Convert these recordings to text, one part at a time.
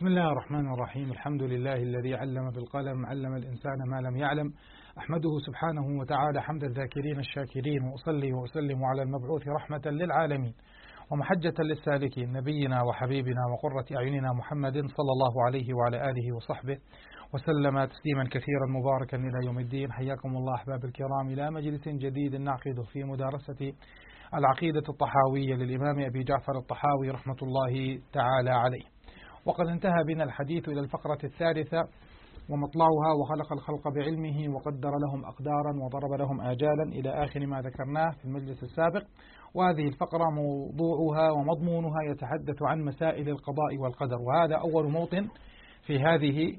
بسم الله الرحمن الرحيم. الحمد لله الذي علم بالقلم، علم الإنسان ما لم يعلم. أحمده سبحانه وتعالى حمد الذاكرين الشاكرين، وأصلي وأسلم على المبعوث رحمة للعالمين ومحجة للسالكين، نبينا وحبيبنا وقرة أعيننا محمد صلى الله عليه وعلى آله وصحبه وسلم تسليما كثيرا مباركا إلى يوم الدين. حياكم الله أحباب الكرام إلى مجلس جديد نعقده في مدارسة العقيدة الطحاوية للإمام أبي جعفر الطحاوي رحمة الله تعالى عليه. وقد انتهى بنا الحديث إلى الفقرة الثالثة ومطلعها: وخلق الخلق بعلمه وقدر لهم أقدارا وضرب لهم آجالا، إلى آخر ما ذكرناه في المجلس السابق. وهذه الفقرة موضوعها ومضمونها يتحدث عن مسائل القضاء والقدر، وهذا أول موطن في هذه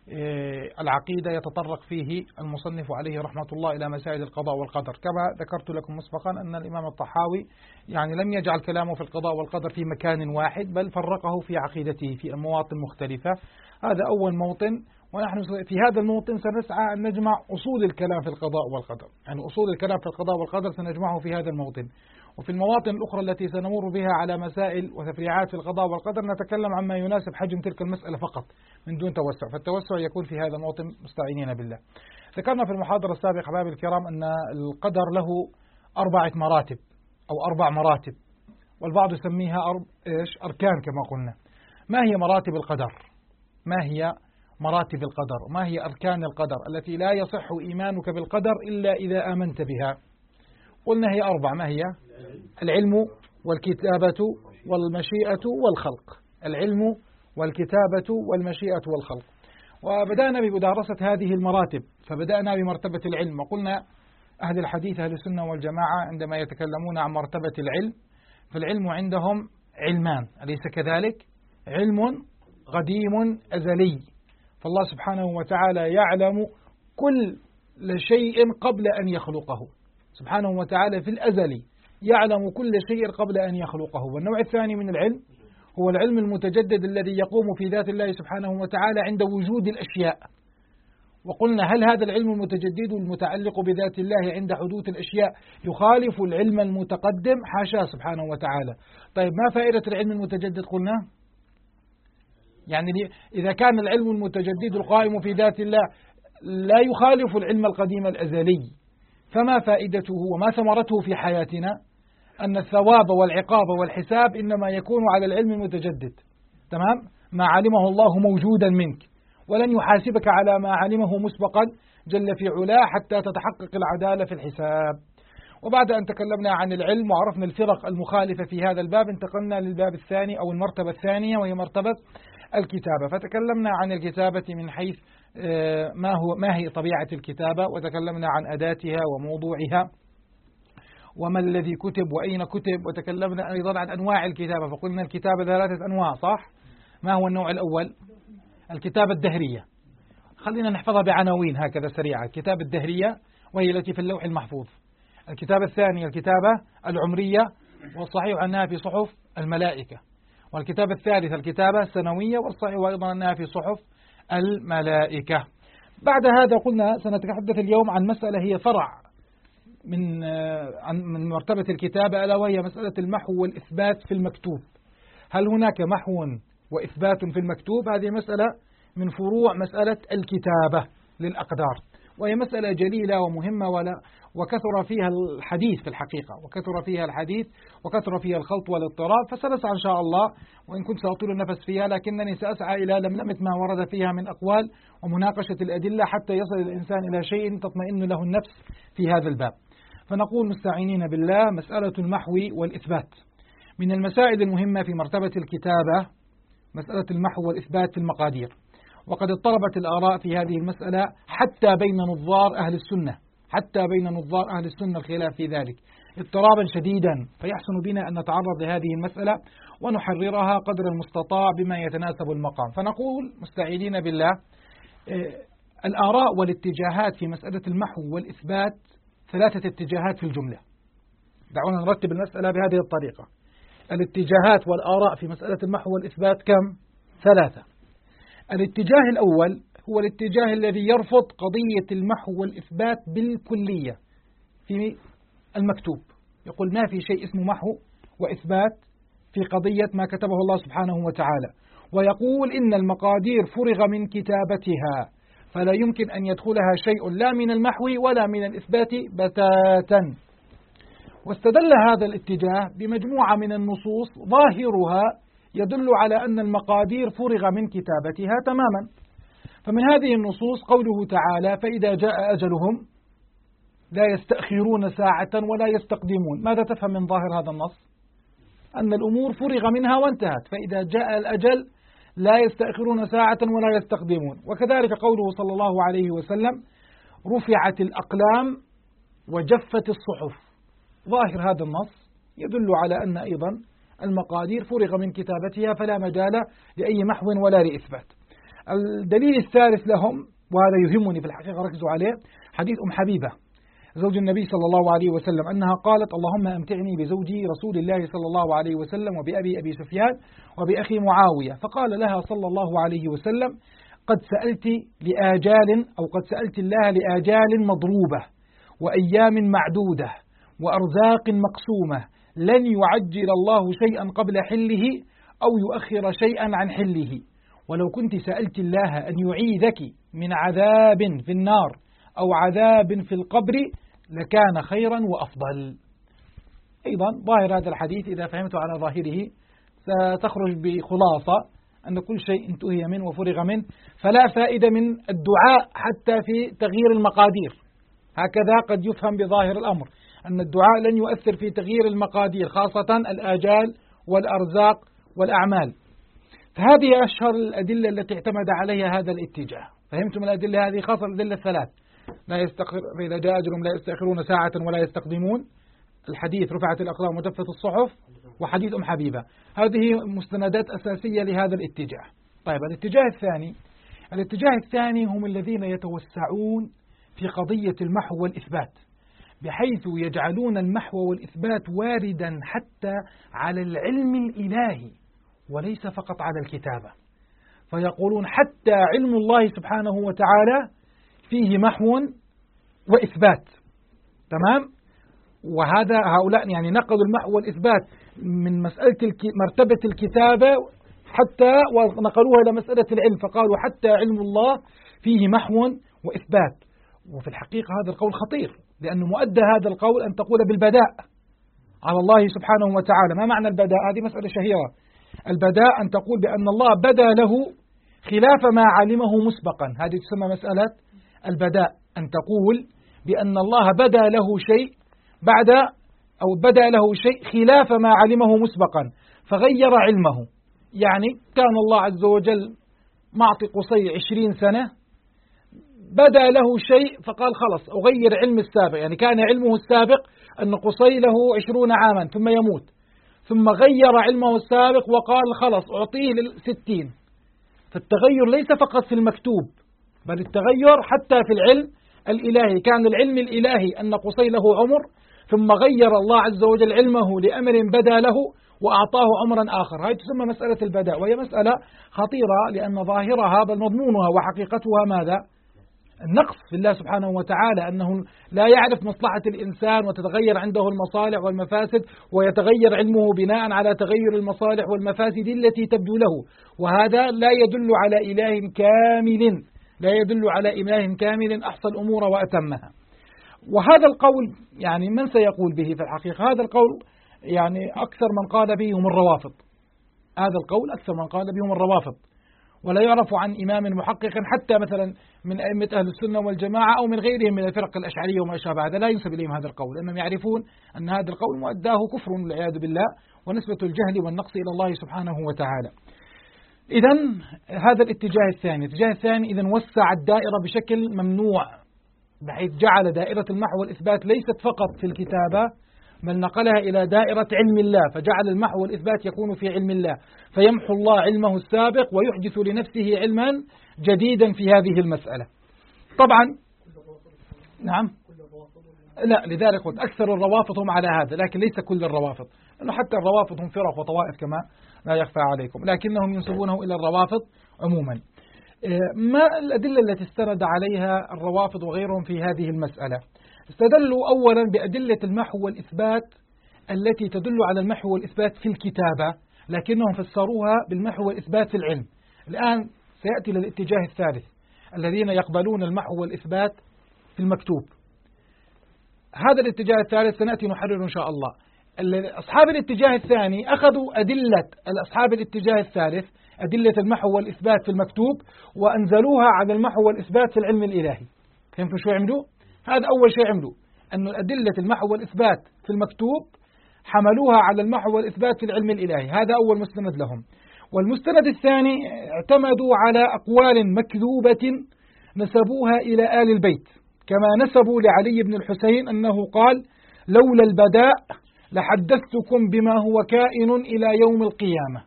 العقيدة يتطرق فيه المصنف عليه رحمة الله إلى مسائل القضاء والقدر. كما ذكرت لكم مسبقا أن الإمام الطحاوي لم يجعل كلامه في القضاء والقدر في مكان واحد، بل فرقه في عقيدته في مواطن مختلفة. هذا أول موطن، ونحن في هذا الموطن سنسعى أن نجمع أصول الكلام في القضاء والقدر، أصول الكلام في القضاء والقدر سنجمعه في هذا الموطن. وفي المواطن الأخرى التي سنمر بها على مسائل وتفريعات في القضاء والقدر نتكلم عما يناسب حجم تلك المسألة فقط من دون توسع، فالتوسع يكون في هذا الموطن مستعينين بالله. ذكرنا في المحاضرة السابقة أحبابي الكرام أن القدر له 4 مراتب أو 4 مراتب، والبعض يسميها أركان كما قلنا. ما هي مراتب القدر؟ ما هي مراتب القدر؟ ما هي أركان القدر التي لا يصح إيمانك بالقدر إلا إذا آمنت بها؟ قلنا هي 4. ما هي؟ العلم والكتابة والمشيئة والخلق. العلم والكتابة والمشيئة والخلق. وبدأنا بمدارسة هذه المراتب، فبدأنا بمرتبة العلم، وقلنا أهل الحديث أهل السنة والجماعة عندما يتكلمون عن مرتبة العلم فالعلم عندهم علمان، أليس كذلك؟ علم قديم أزلي، فالله سبحانه وتعالى يعلم كل شيء قبل أن يخلقه، سبحانه وتعالى في الأزل يعلم كل شيء قبل أن يخلقه. والنوع الثاني من العلم هو العلم المتجدد الذي يقوم في ذات الله سبحانه وتعالى عند وجود الأشياء. وقلنا هل هذا العلم المتجدد المتعلق بذات الله عند حدوث الأشياء يخالف العلم المتقدم؟ حاشا سبحانه وتعالى. طيب ما فائدة العلم المتجدد؟ قلنا إذا كان العلم المتجدد القائم في ذات الله لا يخالف العلم القديم الأزلي، فما فائدته وما ثمرته في حياتنا؟ أن الثواب والعقاب والحساب إنما يكون على العلم المتجدد، تمام؟ ما علمه الله موجودا منك، ولن يحاسبك على ما علمه مسبقا جل في علاه حتى تتحقق العدالة في الحساب. وبعد أن تكلمنا عن العلم وعرفنا الفرق المخالفة في هذا الباب، انتقلنا للباب الثاني أو المرتبة الثانية، وهي مرتبة الكتابة. فتكلمنا عن الكتابة من حيث ما هي طبيعة الكتابة، وتكلمنا عن أداتها وموضوعها وما الذي كتب وأين كتب، وتكلمنا أيضا عن أنواع الكتابة، فقلنا الكتابة 3 أنواع، صح؟ ما هو النوع الأول؟ الكتابة الدهرية، خلينا نحفظها بعناوين هكذا سريعة. الكتابة الدهرية وهي التي في اللوح المحفوظ. الكتابة الثانية الكتابة العمرية، والصحيح أنها في صحف الملائكة. والكتابة الثالثة الكتابة السنوية، والصحيح أيضا أنها في صحف الملائكة. بعد هذا قلنا سنتحدث اليوم عن مسألة هي فرع من مرتبة الكتابة، ألا وهي مسألة المحو والإثبات في المكتوب. هل هناك محو وإثبات في المكتوب؟ هذه مسألة من فروع مسألة الكتابة للأقدار، وهي مسألة جليلة ومهمة وكثر فيها الحديث في الحقيقة، وكثر فيها الخلط والاضطراب. فسنسعى إن شاء الله، وإن كنت سأطيل النفس فيها لكنني سأسعى إلى لملمة ما ورد فيها من أقوال ومناقشة الأدلة حتى يصل الإنسان إلى شيء تطمئن له النفس في هذا الباب. فنقول مستعينين بالله: مسألة المحو والإثبات من المسائل المهمة في مرتبة الكتابة، مسألة المحو والإثبات في المقادير. وقد اضطربت الآراء في هذه المسألة حتى بين نظار أهل السنة الخلاف في ذلك اضطرابا شديدا، فيحسن بنا أن نتعرض لهذه المسألة ونحررها قدر المستطاع بما يتناسب المقام. فنقول مستعينين بالله: الآراء والاتجاهات في مسألة المحو والإثبات 3 اتجاهات في الجملة. دعونا نرتب المسألة بهذه الطريقة. الاتجاهات والآراء في مسألة المحو والإثبات كم؟ 3. الاتجاه الأول هو الاتجاه الذي يرفض قضية المحو والإثبات بالكلية في المكتوب، يقول ما في شيء اسمه محو وإثبات في قضية ما كتبه الله سبحانه وتعالى. ويقول إن المقادير فرغ من كتابتها فلا يمكن أن يدخلها شيء لا من المحو ولا من الإثبات بتاتا. واستدل هذا الاتجاه بمجموعة من النصوص ظاهرها يدل على أن المقادير فرغ من كتابتها تماما. فمن هذه النصوص قوله تعالى: فإذا جاء أجلهم لا يستأخرون ساعة ولا يستقدمون. ماذا تفهم من ظاهر هذا النص؟ أن الأمور فرغ منها وانتهت، فإذا جاء الأجل لا يستأخرون ساعة ولا يستقدمون. وكذلك قوله صلى الله عليه وسلم: رفعت الأقلام وجفت الصحف. ظاهر هذا النص يدل على أن أيضا المقادير فرغ من كتابتها فلا مجال لأي محو ولا لإثبات. الدليل الثالث لهم، وهذا يهمني في الحقيقة ركزوا عليه، حديث أم حبيبة زوج النبي صلى الله عليه وسلم أنها قالت: اللهم أمتعني بزوجي رسول الله صلى الله عليه وسلم وبأبي سفيان وبأخي معاوية. فقال لها صلى الله عليه وسلم: قد سألت لآجال أو قد سألت الله لآجال مضروبة وأيام معدودة وأرزاق مقسومة لن يعجل الله شيئا قبل حله أو يؤخر شيئا عن حله، ولو كنت سألت الله أن يعيذك من عذاب في النار أو عذاب في القبر لكان خيرا وأفضل. أيضا ظاهر هذا الحديث إذا فهمت على ظاهره ستخرج بخلاصة أن كل شيء انتهي منه وفرغ منه، فلا فائدة من الدعاء حتى في تغيير المقادير. هكذا قد يفهم بظاهر الأمر أن الدعاء لن يؤثر في تغيير المقادير، خاصة الآجال والأرزاق والأعمال. فهذه أشهر الأدلة التي اعتمد عليها هذا الاتجاه. فهمتم الأدلة هذه؟ خاصة الأدلة الثلاث: فإذا جاء أجلهم لا يستأخرون ساعة ولا يستقدمون، الحديث رفعت الأقلام وجفت الصحف، وحديث أم حبيبة. هذه مستندات أساسية لهذا الاتجاه. طيب الاتجاه الثاني هم الذين يتوسعون في قضية المحو والإثبات، بحيث يجعلون المحو والإثبات واردا حتى على العلم الإلهي وليس فقط على الكتابة. فيقولون حتى علم الله سبحانه وتعالى فيه محو وإثبات. تمام؟ وهذا هؤلاء يعني نقلوا المحو والإثبات من مسألة مرتبة الكتابة حتى ونقلوها إلى مسألة العلم، فقالوا حتى علم الله فيه محو وإثبات. وفي الحقيقة هذا القول خطير، لأنه مؤدى هذا القول أن تقول بالبداء على الله سبحانه وتعالى. ما معنى البداء؟ هذه مسألة شهيرة. البداء أن تقول بأن الله بدا له خلاف ما علمه مسبقا، هذه تسمى مسألة البداء. أن تقول بأن الله بدا له شيء بعد أو بدا له شيء خلاف ما علمه مسبقا فغير علمه. يعني كان الله عز وجل معطي قصي 20 سنة، بدا له شيء فقال خلص أغير علم السابق. يعني كان علمه السابق أن قصي له 20 عاما ثم يموت، ثم غير علمه السابق وقال خلص أعطيه 60. فالتغير ليس فقط في المكتوب، بل التغير حتى في العلم الإلهي. كان العلم الإلهي أن قصي له عمر، ثم غير الله عز وجل علمه لأمر بدا له وأعطاه عمرا آخر. هذه تسمى مسألة البداء، وهي مسألة خطيرة لأن ظاهرها بل مضمونها وحقيقتها ماذا؟ النقص في الله سبحانه وتعالى، أنه لا يعرف مصلحة الإنسان وتتغير عنده المصالح والمفاسد، ويتغير علمه بناء على تغير المصالح والمفاسد التي تبدو له. وهذا لا يدل على إله كامل، لا يدل على إله كامل أحصى الأمور وأتمها. وهذا القول يعني من سيقول به في الحقيقة؟ هذا القول يعني أكثر من قال به هم الروافض. هذا القول أكثر من قال به هم الروافض، ولا يعرف عن إمام محقق حتى مثلا من أئمة أهل السنة والجماعة أو من غيرهم من الفرق الأشعرية وما شابه هذا، لا ينسب إليهم هذا القول، لأنهم يعرفون أن هذا القول مؤداه كفر والعياذ بالله ونسبة الجهل والنقص إلى الله سبحانه وتعالى. إذن هذا الاتجاه الثاني إذن وسع الدائرة بشكل ممنوع، بحيث جعل دائرة المحو والإثبات ليست فقط في الكتابة، بل نقلها إلى دائرة علم الله، فجعل المحو والإثبات يكون في علم الله، فيمحو الله علمه السابق ويحدث لنفسه علما جديدا في هذه المسألة. طبعا نعم، لا، لذلك قلت أكثر الروافض هم على هذا، لكن ليس كل الروافض، لأنه حتى الروافض هم فرق وطوائف كما لا يخفى عليكم، لكنهم ينسبونه إلى الروافض عموما. ما الأدلة التي استند عليها الروافض وغيرهم في هذه المسألة؟ استدلوا أولا بأدلة المحو والإثبات التي تدل على المحو والإثبات في الكتابة، لكنهم فسروها بالمحو والإثبات في العلم. الآن سيأتي للاتجاه الثالث الذين يقبلون المحو والإثبات في المكتوب. هذا الاتجاه الثالث سنأتي نحرر إن شاء الله. أصحاب الاتجاه الثاني أخذوا أدلة أصحاب الاتجاه الثالث، أدلة المحو والإثبات في المكتوب، وأنزلوها على المحو والإثبات في العلم الإلهي. فهمتوا شو عملوا؟ هذا أول شيء عملوا، أن أدلة المحو والإثبات في المكتوب حملوها على المحو والإثبات في العلم الإلهي. هذا أول مستند لهم. والمستند الثاني اعتمدوا على أقوال مكذوبة نسبوها إلى آل البيت، كما نسبوا لعلي بن الحسين أنه قال: لولا البداء لحدثتكم بما هو كائن إلى يوم القيامة.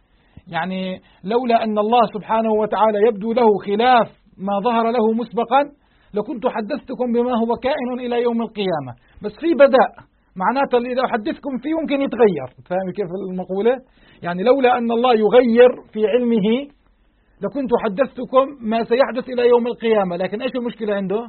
يعني لولا أن الله سبحانه وتعالى يبدو له خلاف ما ظهر له مسبقا لكنت حدثتكم بما هو كائن إلى يوم القيامة، بس في بداء معناته اللي إذا أحدثكم فيه ممكن يتغير. فاهم كيف المقولة؟ يعني لولا أن الله يغير في علمه لكنت حدثتكم ما سيحدث إلى يوم القيامة، لكن إيش المشكلة عنده؟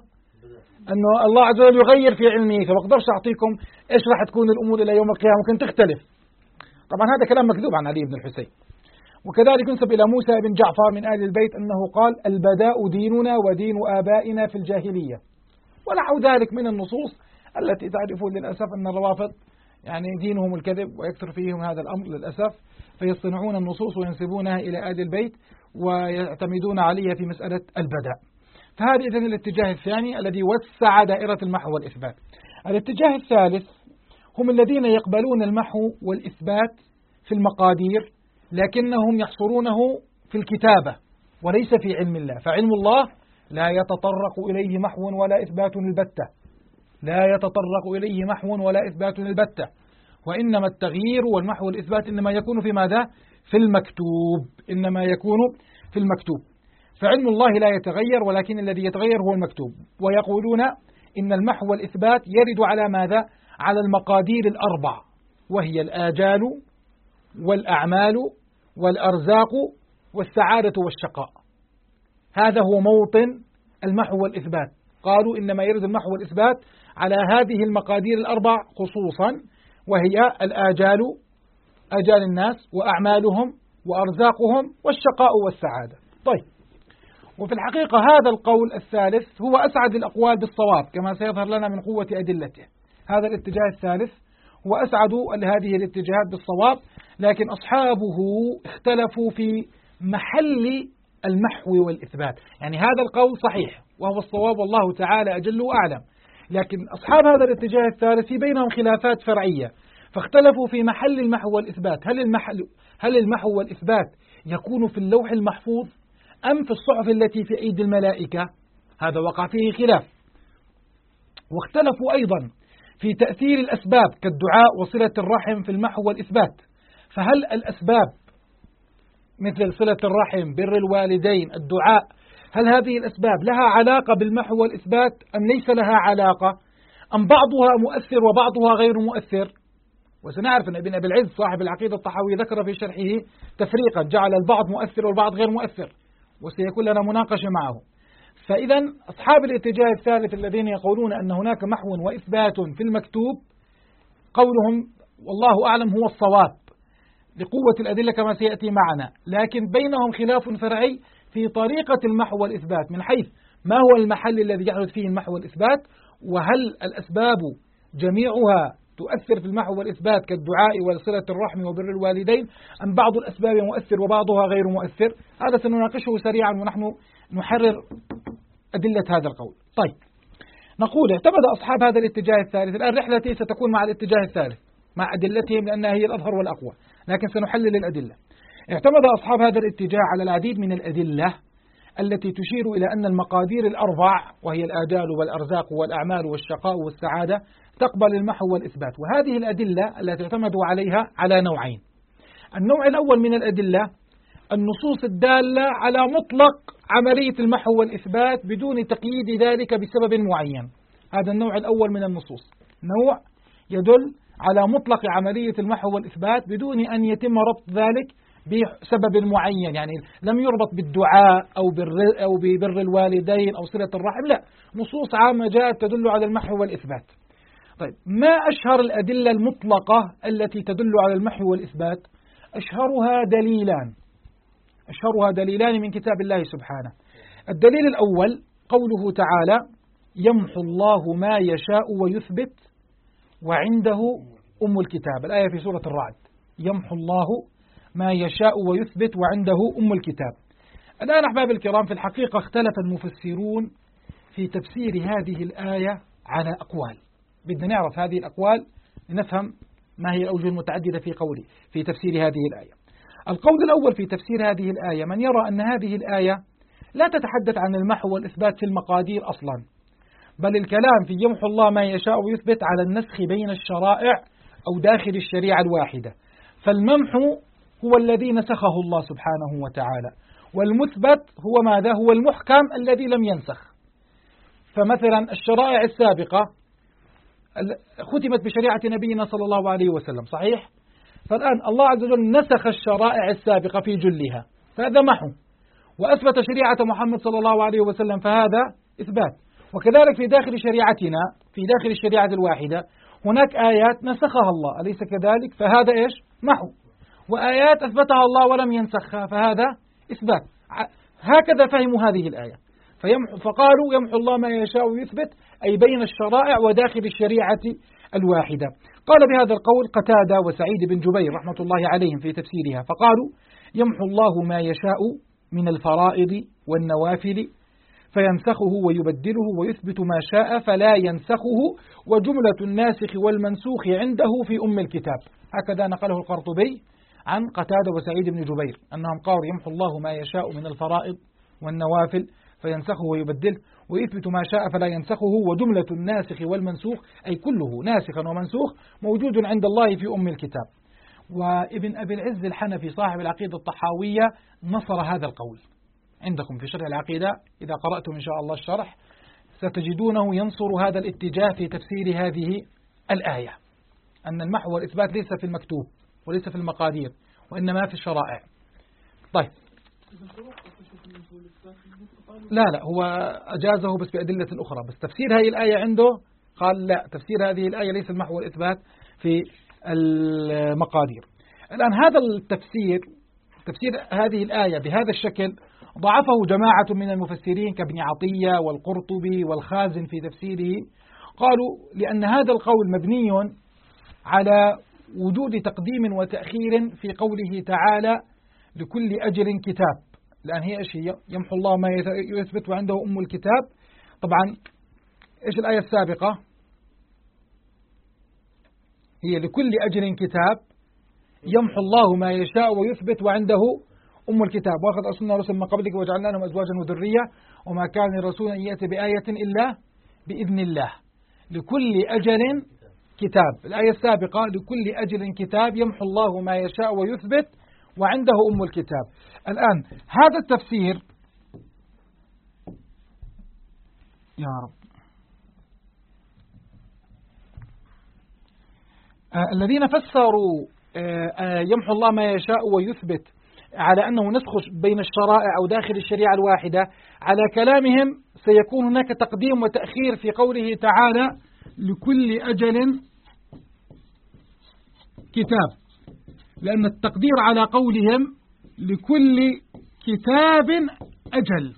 أنه الله عز وجل يغير في علمه، فما أقدرش أعطيكم إيش راح تكون الأمور إلى يوم القيامة، ممكن تختلف. طبعا هذا كلام مكذوب عن علي بن الحسين. وكذلك ينسب إلى موسى بن جعفر من آل البيت أنه قال: البداء ديننا ودين آبائنا في الجاهلية، ونحو ذلك من النصوص التي تعرفون للأسف أن الروافض يعني دينهم الكذب ويكثر فيهم هذا الأمر للأسف، فيصطنعون النصوص وينسبونها إلى آل البيت ويعتمدون عليها في مسألة البداء. فهذا إذن الاتجاه الثاني الذي وسع دائرة المحو والإثبات. الاتجاه الثالث هم الذين يقبلون المحو والإثبات في المقادير، لكنهم يحصرونه في الكتابة وليس في علم الله. فعلم الله لا يتطرق إليه محو ولا إثبات البتة، لا يتطرق إليه محو ولا إثبات البتة، وإنما التغيير والمحو والإثبات إنما يكون في ماذا؟ في المكتوب، إنما يكون في المكتوب. فعلم الله لا يتغير، ولكن الذي يتغير هو المكتوب. ويقولون إن المحو والإثبات يرد على ماذا؟ على المقادير الأربع، وهي الآجال والأعمال والأرزاق والسعادة والشقاء. هذا هو موطن المحو والإثبات. قالوا إنما يرد المحو والإثبات على هذه المقادير الأربع خصوصا، وهي الآجال، آجال الناس، وأعمالهم، وأرزاقهم، والشقاء والسعادة. طيب، وفي الحقيقة هذا القول الثالث هو أسعد الأقوال بالصواب كما سيظهر لنا من قوة أدلته. هذا الاتجاه الثالث هو أسعد هذه الاتجاهات بالصواب، لكن أصحابه اختلفوا في محل المحو والإثبات. يعني هذا القول صحيح وهو الصواب والله تعالى أجل وأعلم، لكن أصحاب هذا الاتجاه الثالث في بينهم خلافات فرعية، فاختلفوا في محل المحو والإثبات. هل المحو والإثبات يكون في اللوح المحفوظ أم في الصحف التي في أيدي الملائكة؟ هذا وقع فيه خلاف. واختلفوا أيضا في تأثير الأسباب كالدعاء وصلة الرحم في المحو والإثبات. فهل الأسباب مثل صلة الرحم، بر الوالدين، الدعاء، هل هذه الأسباب لها علاقة بالمحو والإثبات أم ليس لها علاقة؟ أم بعضها مؤثر وبعضها غير مؤثر؟ وسنعرف أن ابن أبي العز صاحب العقيدة الطحاوي ذكر في شرحه تفريقا، جعل البعض مؤثر والبعض غير مؤثر، وسيكون لنا مناقشة معه. فإذا أصحاب الاتجاه الثالث الذين يقولون أن هناك محو وإثبات في المكتوب قولهم والله أعلم هو الصواب لقوة الأدلة كما سيأتي معنا، لكن بينهم خلاف فرعي في طريقة المحو والإثبات، من حيث ما هو المحل الذي يحدث فيه المحو والإثبات، وهل الأسباب جميعها تؤثر في المحو والإثبات كالدعاء وصلة الرحم وبر الوالدين، أم بعض الأسباب مؤثر وبعضها غير مؤثر. هذا سنناقشه سريعا ونحن نحرر أدلة هذا القول. طيب، نقول اعتمد أصحاب هذا الاتجاه الثالث. الآن رحلتي ستكون مع الاتجاه الثالث مع أدلتهم لأنها هي الأظهر والأقوى، لكن سنحلل الأدلة. اعتمد أصحاب هذا الاتجاه على العديد من الأدلة التي تشير إلى أن المقادير الأربع وهي الآجال والأرزاق والأعمال والشقاء والسعادة تقبل المحو والإثبات. وهذه الأدلة التي اعتمدوا عليها على نوعين. النوع الأول من الأدلة النصوص الدالة على مطلق عملية المحو والإثبات بدون تقييد ذلك بسبب معين. هذا النوع الأول من النصوص، نوع يدل على مطلق عملية المحو والإثبات بدون أن يتم ربط ذلك بسبب معين، يعني لم يربط بالدعاء أو ببر الوالدين أو صلة الرحم، لا، نصوص عامة جاءت تدل على المحو والإثبات. طيب، ما أشهر الأدلة المطلقة التي تدل على المحو والإثبات؟ أشهرها دليلان من كتاب الله سبحانه. الدليل الأول قوله تعالى: يمحو الله ما يشاء ويثبت وعنده أم الكتاب. الآية في سورة الرعد، يمحو الله ما يشاء ويثبت وعنده أم الكتاب. الآن أحباب الكرام، في الحقيقة اختلف المفسرون في تفسير هذه الآية على أقوال. بدنا نعرف هذه الأقوال لنفهم ما هي الأوجه المتعددة في تفسير هذه الآية. القول الأول في تفسير هذه الآية من يرى أن هذه الآية لا تتحدث عن المحو والإثبات في المقادير أصلا، بل الكلام في يمحو الله ما يشاء ويثبت على النسخ بين الشرائع أو داخل الشريعة الواحدة. فالممحو هو الذي نسخه الله سبحانه وتعالى، والمثبت هو ماذا؟ هو المحكم الذي لم ينسخ. فمثلا الشرائع السابقة ختمت بشريعة نبينا صلى الله عليه وسلم، صحيح؟ فالآن الله عز وجل نسخ الشرائع السابقة في جلها، فهذا محو، وأثبت شريعة محمد صلى الله عليه وسلم، فهذا إثبات. وكذلك في داخل شريعتنا، في داخل الشريعة الواحدة هناك آيات نسخها الله، أليس كذلك؟ فهذا إيش؟ محو. وآيات أثبتها الله ولم ينسخها، فهذا إثبات. هكذا فهموا هذه الآية. فقالوا يمحو الله ما يشاء ويثبت، أي بين الشرائع وداخل الشريعة الواحدة. قال بهذا القول قتادة وسعيد بن جبير رحمة الله عليهم في تفسيرها، فقالوا يمحو الله ما يشاء من الفرائض والنوافل فينسخه ويبدله ويثبت ما شاء فلا ينسخه، وجملة الناسخ والمنسوخ عنده في أم الكتاب. هكذا نقله القرطبي عن قتادة وسعيد بن جبير أنهم قالوا يمحو الله ما يشاء من الفرائض والنوافل فينسخه ويبدله ويثبت ما شاء فلا ينسخه، وجملة الناسخ والمنسوخ أي كله ناسخا ومنسوخ موجود عند الله في أم الكتاب. وابن أبي العز الحنفي صاحب العقيدة الطحاوية نصر هذا القول عندكم في شرح العقيدة، إذا قرأتم إن شاء الله الشرح ستجدونه ينصر هذا الاتجاه في تفسير هذه الآية، أن المحو والإثبات ليس في المكتوب وليس في المقادير وإنما في الشرائع. طيب، لا هو أجازه بس بأدلة أخرى، بس تفسير هذه الآية عنده قال لا، تفسير هذه الآية ليس المحو والإثبات في المقادير. الآن هذا التفسير، تفسير هذه الآية بهذا الشكل ضعفه جماعة من المفسرين كابن عطية والقرطبي والخازن في تفسيره. قالوا لأن هذا القول مبني على وجود تقديم وتأخير في قوله تعالى لكل أجل كتاب. الآن هي إيش هي؟ يمحو الله ما يثبت وعنده أم الكتاب. طبعا إيش الآية السابقة؟ هي لكل أجل كتاب يمحو الله ما يشاء ويثبت وعنده أم الكتاب، وأخذ أرسلنا رسلا من قبلك وجعلنا لهم أزواجا وذرية وما كان الرسول أن يأتي بآية إلا بإذن الله. لكل أجل كتاب. الآية السابقة لكل أجل كتاب يمحو الله ما يشاء ويثبت وعنده أم الكتاب. الآن هذا التفسير يا رب الذين فسروا يمحو الله ما يشاء ويثبت على أنه نسخ بين الشرائع أو داخل الشريعة الواحدة، على كلامهم سيكون هناك تقديم وتأخير في قوله تعالى لكل أجل كتاب، لأن التقدير على قولهم لكل كتاب أجل.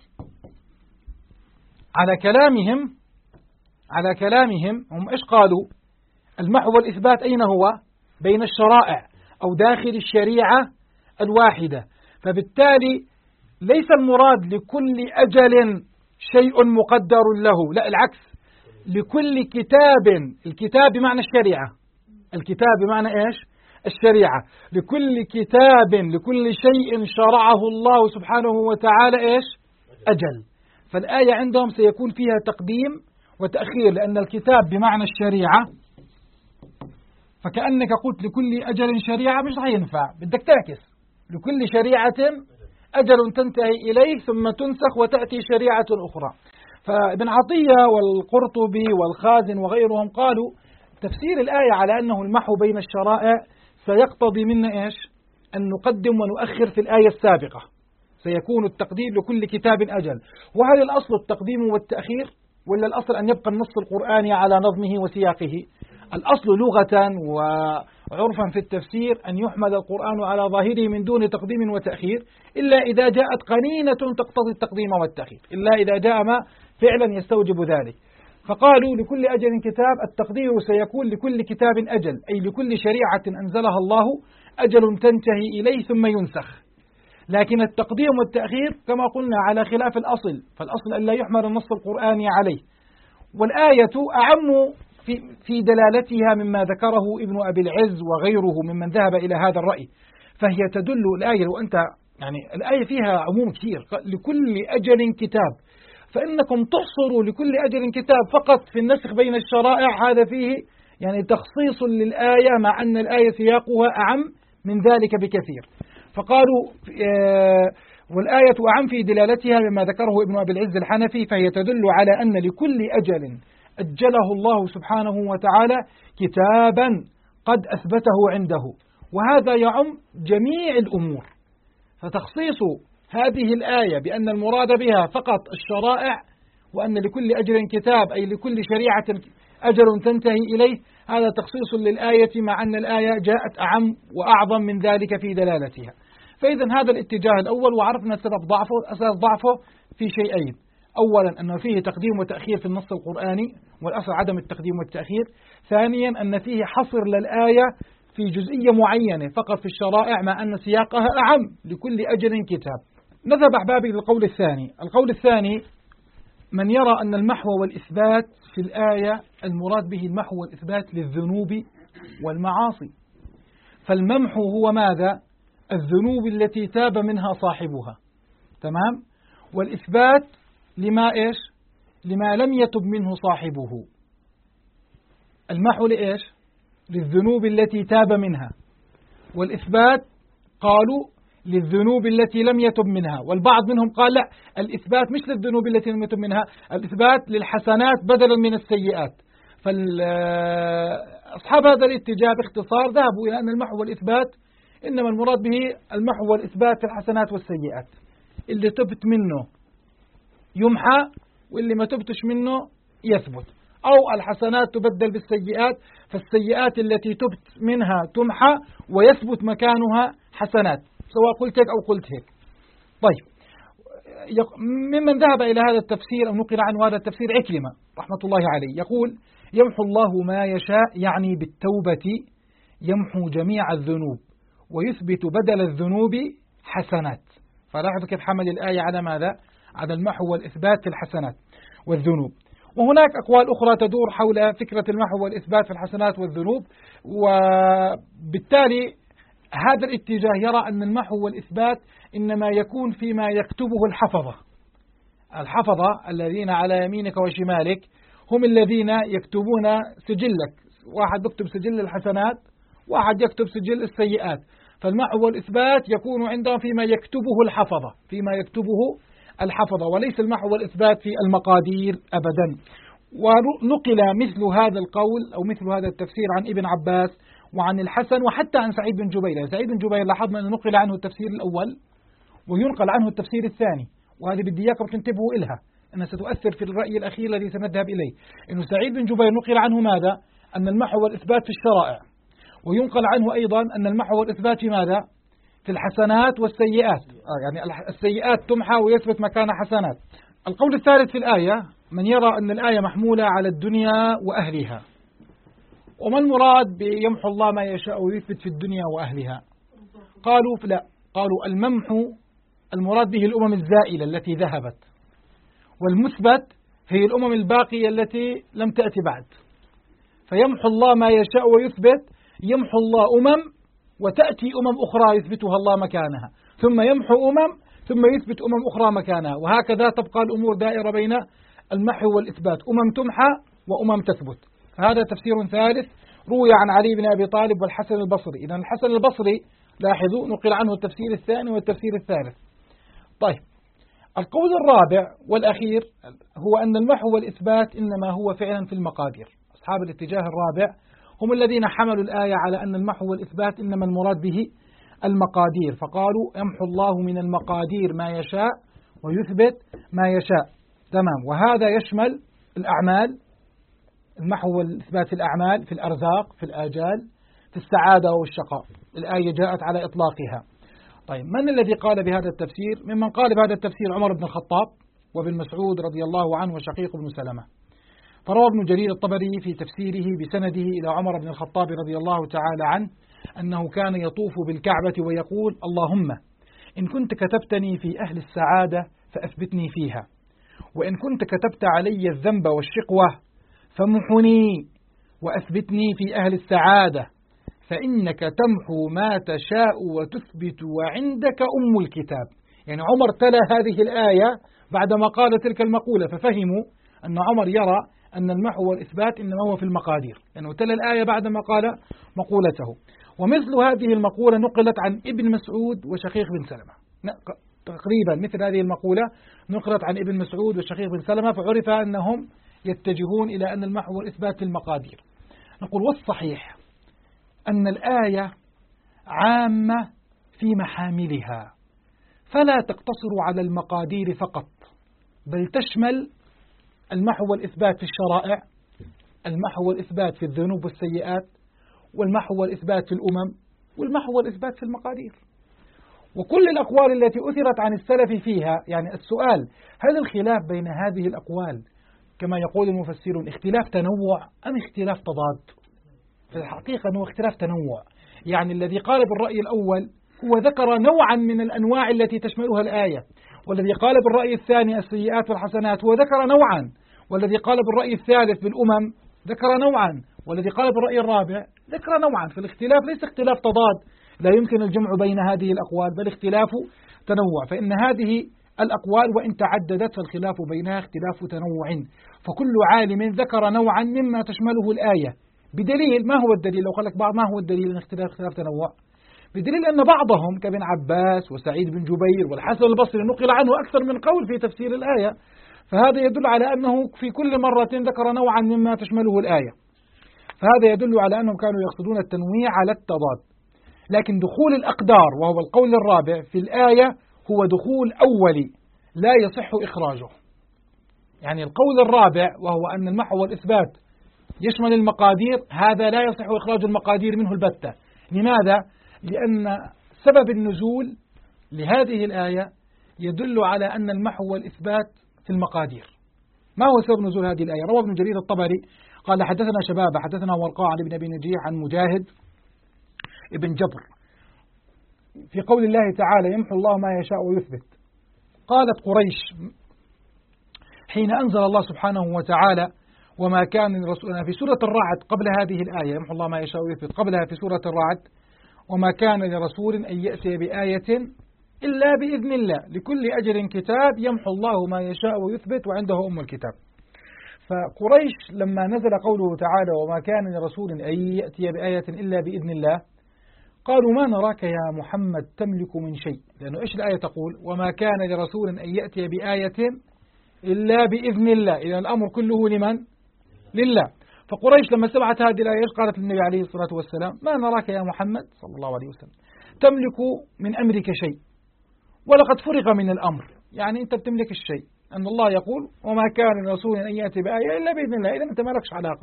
على كلامهم هم إيش قالوا؟ المحو والإثبات أين هو؟ بين الشرائع أو داخل الشريعة الواحدة، فبالتالي ليس المراد لكل أجل شيء مقدر له، لا العكس، لكل كتاب. الكتاب بمعنى الشريعة، الكتاب بمعنى إيش؟ الشريعة. لكل كتاب، لكل شيء شرعه الله سبحانه وتعالى إيش؟ أجل. فالآية عندهم سيكون فيها تقديم وتأخير، لأن الكتاب بمعنى الشريعة، فكأنك قلت لكل أجل شريعة مش راح ينفع، بدك تعكس لكل شريعة أجل تنتهي إليه ثم تنسخ وتأتي شريعة أخرى. فابن عطية والقرطبي والخازن وغيرهم قالوا تفسير الآية على أنه المحو بين الشرائع سيقتضي منا إيش؟ أن نقدم ونؤخر في الآية السابقة، سيكون التقديم لكل كتاب أجل. وهل الأصل التقديم والتأخير ولا الأصل أن يبقى النص القرآني على نظمه وسياقه؟ الأصل لغة وعرفا في التفسير أن يحمل القرآن على ظاهره من دون تقديم وتأخير، إلا إذا جاءت قرينة تقتضي التقديم والتأخير، إلا إذا جاء ما فعلا يستوجب ذلك. فقالوا لكل أجل كتاب، التقدير سيكون لكل كتاب أجل، أي لكل شريعة أنزلها الله أجل تنتهي إليه ثم ينسخ. لكن التقديم والتأخير كما قلنا على خلاف الأصل، فالأصل أن لا يحمل النص القرآني عليه. والآية أعم في دلالتها مما ذكره ابن أبي العز وغيره ممن ذهب إلى هذا الرأي، فهي تدل الآية، وأنت يعني الآية فيها عموم كثير، لكل أجل كتاب، فإنكم تحصروا لكل أجل كتاب فقط في النسخ بين الشرائع، هذا فيه يعني تخصيص للآية، مع أن الآية سياقها أعم من ذلك بكثير. فقالوا والآية أعم في دلالتها مما ذكره ابن أبي العز الحنفي، فهي تدل على أن لكل أجل أجله الله سبحانه وتعالى كتابا قد أثبته عنده، وهذا يعم جميع الأمور. فتخصيص هذه الآية بأن المراد بها فقط الشرائع، وأن لكل أجل كتاب أي لكل شريعة أجل تنتهي إليه، هذا تخصيص للآية، مع أن الآية جاءت أعم وأعظم من ذلك في دلالتها. فإذا هذا الاتجاه الأول، وعرفنا سبب ضعفه. أساس ضعفه في شيئين: أولا أنه فيه تقديم وتأخير في النص القرآني، والأصل عدم التقديم والتأخير. ثانيا أن فيه حصر للآية في جزئية معينة فقط في الشرائع، مع أن سياقها أعم لكل أجل كتاب. نذهب أحبابي للقول الثاني. القول الثاني من يرى أن المحو والإثبات في الآية المراد به المحو والإثبات للذنوب والمعاصي، فالممحو هو ماذا؟ الذنوب التي تاب منها صاحبها، تمام؟ والإثبات لما إيش؟ لما لم يتب منه صاحبه. المحو لإيش؟ للذنوب التي تاب منها، والإثبات قالوا للذنوب التي لم يتب منها. والبعض منهم قال لا، الإثبات مش للذنوب التي لم يتب منها، الإثبات للحسنات بدلا من السيئات. فأصحاب هذا الاتجاه باختصار ذهبوا إلى أن المحو والإثبات إنما المراد به المحو والإثبات في الحسنات والسيئات، اللي تبت منه يمحى، واللي ما تبتش منه يثبت، أو الحسنات تبدل بالسيئات، فالسيئات التي تبت منها تمحى ويثبت مكانها حسنات، سواء قلت هيك أو قلت هيك. طيب، ممن ذهب إلى هذا التفسير أو نقل عنه هذا التفسير عكرمة رحمة الله عليه، يقول: يمحو الله ما يشاء، يعني بالتوبة يمحو جميع الذنوب ويثبت بدل الذنوب حسنات. فلاحظوا كيف حمل الآية على ماذا؟ على المحو والإثبات في الحسنات والذنوب. وهناك أقوال أخرى تدور حول فكرة المحو والإثبات في الحسنات والذنوب، وبالتالي هذا الاتجاه يرى أن المحو والإثبات إنما يكون فيما يكتبه الحفظة. الحفظة الذين على يمينك وشمالك هم الذين يكتبون سجلك، واحد يكتب سجل الحسنات، واحد يكتب سجل السيئات. فالمحو والإثبات يكون عندهم فيما يكتبه الحفظة، فيما يكتبه الحفظة، وليس المحو والإثبات في المقادير أبدا. ونقل مثل هذا القول أو مثل هذا التفسير عن ابن عباس وعن الحسن وحتى عن سعيد بن جبير. سعيد بن جبير لاحظنا أنه نقل عنه التفسير الأول وينقل عنه التفسير الثاني، وهذه بدي إياكم تنتبهوا إلها أنها ستؤثر في الرأي الأخير الذي سنذهب إليه. إنه سعيد بن جبير نقل عنه ماذا؟ أن المحو والإثبات في الشرائع، وينقل عنه أيضا أن المحو والإثبات في ماذا؟ في الحسنات والسيئات، يعني السيئات تمحى ويثبت مكان حسنات. القول الثالث في الآية من يرى أن الآية محمولة على الدنيا وأهلها. وما المراد بيمحو الله ما يشاء ويثبت في الدنيا وأهلها؟ قالوا لا، قالوا الممحو المراد به الأمم الزائلة التي ذهبت، والمثبت هي الأمم الباقية التي لم تأتي بعد. فيمحو الله ما يشاء ويثبت، يمحو الله وتأتي أخرى يثبتها الله مكانها، ثم يمحو ثم يثبت أخرى مكانها، وهكذا تبقى الأمور دائرة بين المحو والإثبات، تمحى تثبت. هذا تفسير ثالث روي عن علي بن أبي طالب والحسن البصري. إذن الحسن البصري لاحظوا نقل عنه التفسير الثاني والتفسير الثالث. طيب، القول الرابع والأخير هو أن المحو والإثبات إنما هو فعلا في المقادير. أصحاب الاتجاه الرابع هم الذين حملوا الآية على أن المحو والإثبات إنما المراد به المقادير، فقالوا يمحو الله من المقادير ما يشاء ويثبت ما يشاء. تمام، وهذا يشمل الأعمال المحو والإثبات في الأعمال، في الأرزاق، في الآجال، في السعادة والشقاء. الآية جاءت على إطلاقها. طيب من الذي قال بهذا التفسير؟ ممن قال بهذا التفسير عمر بن الخطاب وابن مسعود رضي الله عنه وشقيق بن سلمة. فروى ابن جرير الطبري في تفسيره بسنده إلى عمر بن الخطاب رضي الله تعالى عنه أنه كان يطوف بالكعبة ويقول: اللهم إن كنت كتبتني في أهل السعادة فأثبتني فيها، وإن كنت كتبت علي الذنب والشقوة فامحني وأثبتني في أهل السعادة، فإنك تمحو ما تشاء وتثبت وعندك أم الكتاب. يعني عمر تلا هذه الآية بعدما قال تلك المقولة، ففهموا أن عمر يرى أن المحو والإثبات إنما هو في المقادير، لأنه يعني تلا الآية بعدما قال مقولته. ومثل هذه المقولة نقلت عن ابن مسعود وشقيق بن سلمة، تقريبا مثل هذه المقولة نقلت عن ابن مسعود وشقيق بن سلمة، فعرف أنهم يتجهون إلى أن المحو والإثبات في المقادير. نقول والصحيح أن الآية عامة في محاملها، فلا تقتصر على المقادير فقط، بل تشمل المحو والإثبات في الشرائع، المحو والإثبات في الذنوب والسيئات، والمحو والإثبات في الأمم، والمحو والإثبات في المقادير. وكل الأقوال التي أثرت عن السلف فيها، يعني السؤال: هل الخلاف بين هذه الأقوال كما يقول المفسرون اختلاف تنوع أم اختلاف تضاد؟ في الحقيقة أنه اختلاف تنوع. يعني الذي قال بالرأي الأول هو ذكر نوعا من الأنواع التي تشملها الآية، والذي قال بالرأي الثاني السيئات والحسنات هو ذكر نوعا، والذي قال بالرأي الثالث بالأمم ذكر نوعا، والذي قال بالرأي الرابع ذكر نوعا. فالاختلاف ليس اختلاف تضاد لا يمكن الجمع بين هذه الأقوال، بل اختلاف تنوع. فإن هذه الأقوال وإن تعددت فالخلاف بينها اختلاف تنوع، فكل عالم ذكر نوعا مما تشمله الآية بدليل. ما هو الدليل؟ لو قال لك بعض ما هو الدليل أن اختلاف تنوع؟ بدليل أن بعضهم كابن عباس وسعيد بن جبير والحسن البصري نقل عنه أكثر من قول في تفسير الآية، فهذا يدل على أنه في كل مرة ذكر نوعا مما تشمله الآية، فهذا يدل على أنهم كانوا يقصدون التنويع على التضاد. لكن دخول الأقدار وهو القول الرابع في الآية هو دخول أولي لا يصح إخراجه. يعني القول الرابع وهو أن المحو والإثبات يشمل المقادير، هذا لا يصح إخراج المقادير منه البتة. لماذا؟ لأن سبب النزول لهذه الآية يدل على أن المحو والإثبات في المقادير. ما هو سبب نزول هذه الآية؟ روى ابن جرير الطبري قال: حدثنا شبابة حدثنا ورقاء عن ابن أبي نجيح عن مجاهد ابن جبر في قول الله تعالى: يمحو الله ما يشاء ويثبت. قالت قريش حين أنزل الله سبحانه وتعالى: وما كان لرسول، في سورة الرعد قبل هذه الآية يمحو الله ما يشاء ويثبت، قبلها في سورة الرعد: وما كان لرسول أن يأتي بآية إلا بإذن الله لكل أجر كتاب يمحو الله ما يشاء ويثبت وعنده أم الكتاب. فقريش لما نزل قوله تعالى: وما كان لرسول أن يأتي بآية إلا بإذن الله، قالوا: ما نراك يا محمد تملك من شيء، لأنه إيش الآية تقول؟ وما كان لرسول أن يأتي بآية إلا بإذن الله، إذا الأمر كله لمن؟ لله. فقريش لما سمعت هذه الآية قالت للنبي عليه الصلاة والسلام: ما نراك يا محمد صلى الله عليه وسلم تملك من أمرك شيء، ولقد فرغ من الأمر. يعني أنت بتملك الشيء، أن الله يقول: وما كان لرسول أن يأتي بآية إلا بإذن الله، إذا أنت ما لكش علاقة.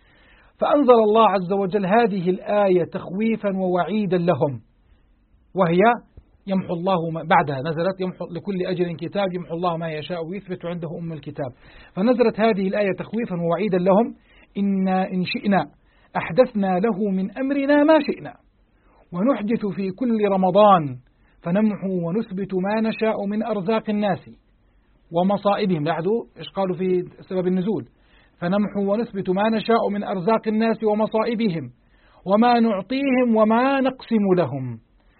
فأنزل الله عز وجل هذه الآية تخويفا ووعيدا لهم، وهي يمحو الله بعدها نزلت: يمحو لكل أجر كتاب يمحو الله ما يشاء ويثبت عنده أم الكتاب. فنزلت هذه الآية تخويفا ووعيدا لهم: إن شئنا أحدثنا له من أمرنا ما شئنا، ونحدث في كل رمضان فنمحو ونثبت ما نشاء من أرزاق الناس ومصائبهم. لاحظوا إيش قالوا في سبب النزول: فنمحو ونثبت ما نشاء من أرزاق الناس ومصائبهم وما نعطيهم وما نقسم لهم.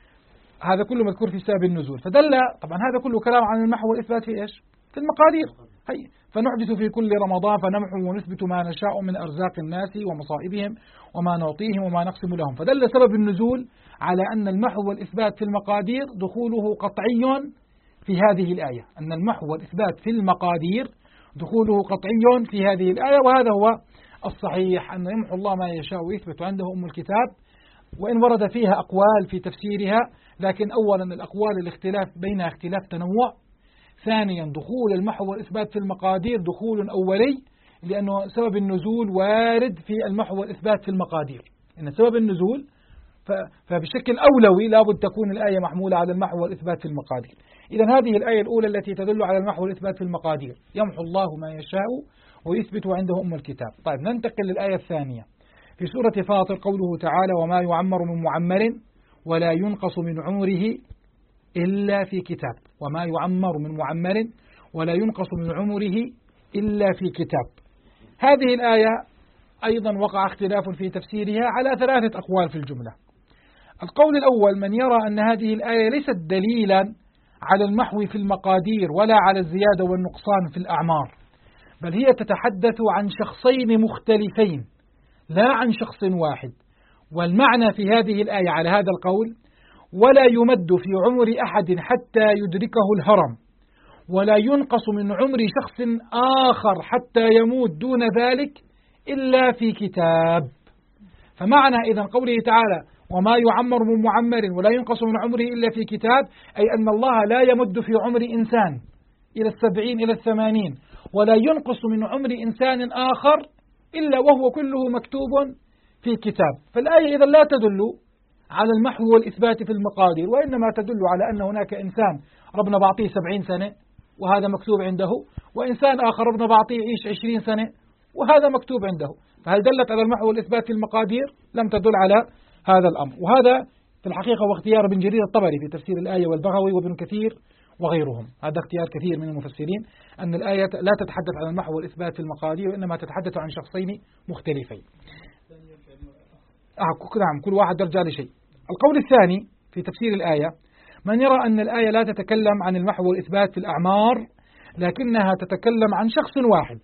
هذا كله مذكور في سبب النزول. فدل طبعا هذا كله كلام عن المحو والإثبات في إيش؟ في المقادير. هي فنحدث في كل رمضان فنمحو ونثبت ما نشاء من أرزاق الناس ومصائبهم وما نعطيهم وما نقسم لهم. فدل سبب النزول على أن المحو والإثبات في المقادير دخوله قطعي في هذه الآية، أن المحو والإثبات في المقادير دخوله قطعي في هذه الآية، وهذا هو الصحيح، أن يمحو الله ما يشاء ويثبت عنده أم الكتاب. وإن ورد فيها أقوال في تفسيرها، لكن أولا الأقوال الاختلاف بينها اختلاف تنوع. ثانيا دخول المحو والإثبات في المقادير دخول أولي لأنه سبب النزول وارد في المحو والإثبات في المقادير، إن سبب النزول فبشكل أولوي لابد تكون الآية محمولة على المحو والإثبات في المقادير. إذن هذه الآية الأولى التي تدل على المحو والإثبات في المقادير، يمحو الله ما يشاء ويثبت عنده أم الكتاب. طيب ننتقل للآية الثانية في سورة فاطر، قوله تعالى: وما يعمر من معمر ولا ينقص من عمره إلا في كتاب. وما يعمر من معمر ولا ينقص من عمره إلا في كتاب. هذه الآية أيضا وقع اختلاف في تفسيرها على 3 أقوال في الجملة. القول الأول من يرى أن هذه الآية ليست دليلا على المحو في المقادير ولا على الزيادة والنقصان في الأعمار، بل هي تتحدث عن شخصين مختلفين لا عن شخص واحد. والمعنى في هذه الآية على هذا القول: ولا يمد في عمر أحد حتى يدركه الهرم، ولا ينقص من عمر شخص آخر حتى يموت دون ذلك إلا في كتاب. فمعنى إذن قوله تعالى: وما يعمر من معمر ولا ينقص من عمره إلا في كتاب، أي أن الله لا يمد في عمر إنسان إلى 70 إلى 80، ولا ينقص من عمر إنسان آخر إلا وهو كله مكتوب في كتاب. فالآية إذن لا تدل على المحو والإثبات في المقادير، وإنما تدل على أن هناك إنسان ربنا بعطيه 70 سنة وهذا مكتوب عنده، وإنسان آخر ربنا بعطيه يعيش 20 سنة وهذا مكتوب عنده. فهل دلت على المحو والإثبات في المقادير؟ لم تدل على هذا الأمر. وهذا في الحقيقة هو اختيار ابن جرير الطبري في تفسير الآية والبغوي وابن كثير وغيرهم. هذا اختيار كثير من المفسرين، أن الآية لا تتحدث عن المحو والإثبات في المقادير، وإنما تتحدث عن شخصين مختلفين. نعم، كل واحد يرجع لشيء. القول الثاني في تفسير الآية: من يرى أن الآية لا تتكلم عن المحو والإثبات في الأعمار، لكنها تتكلم عن شخص واحد.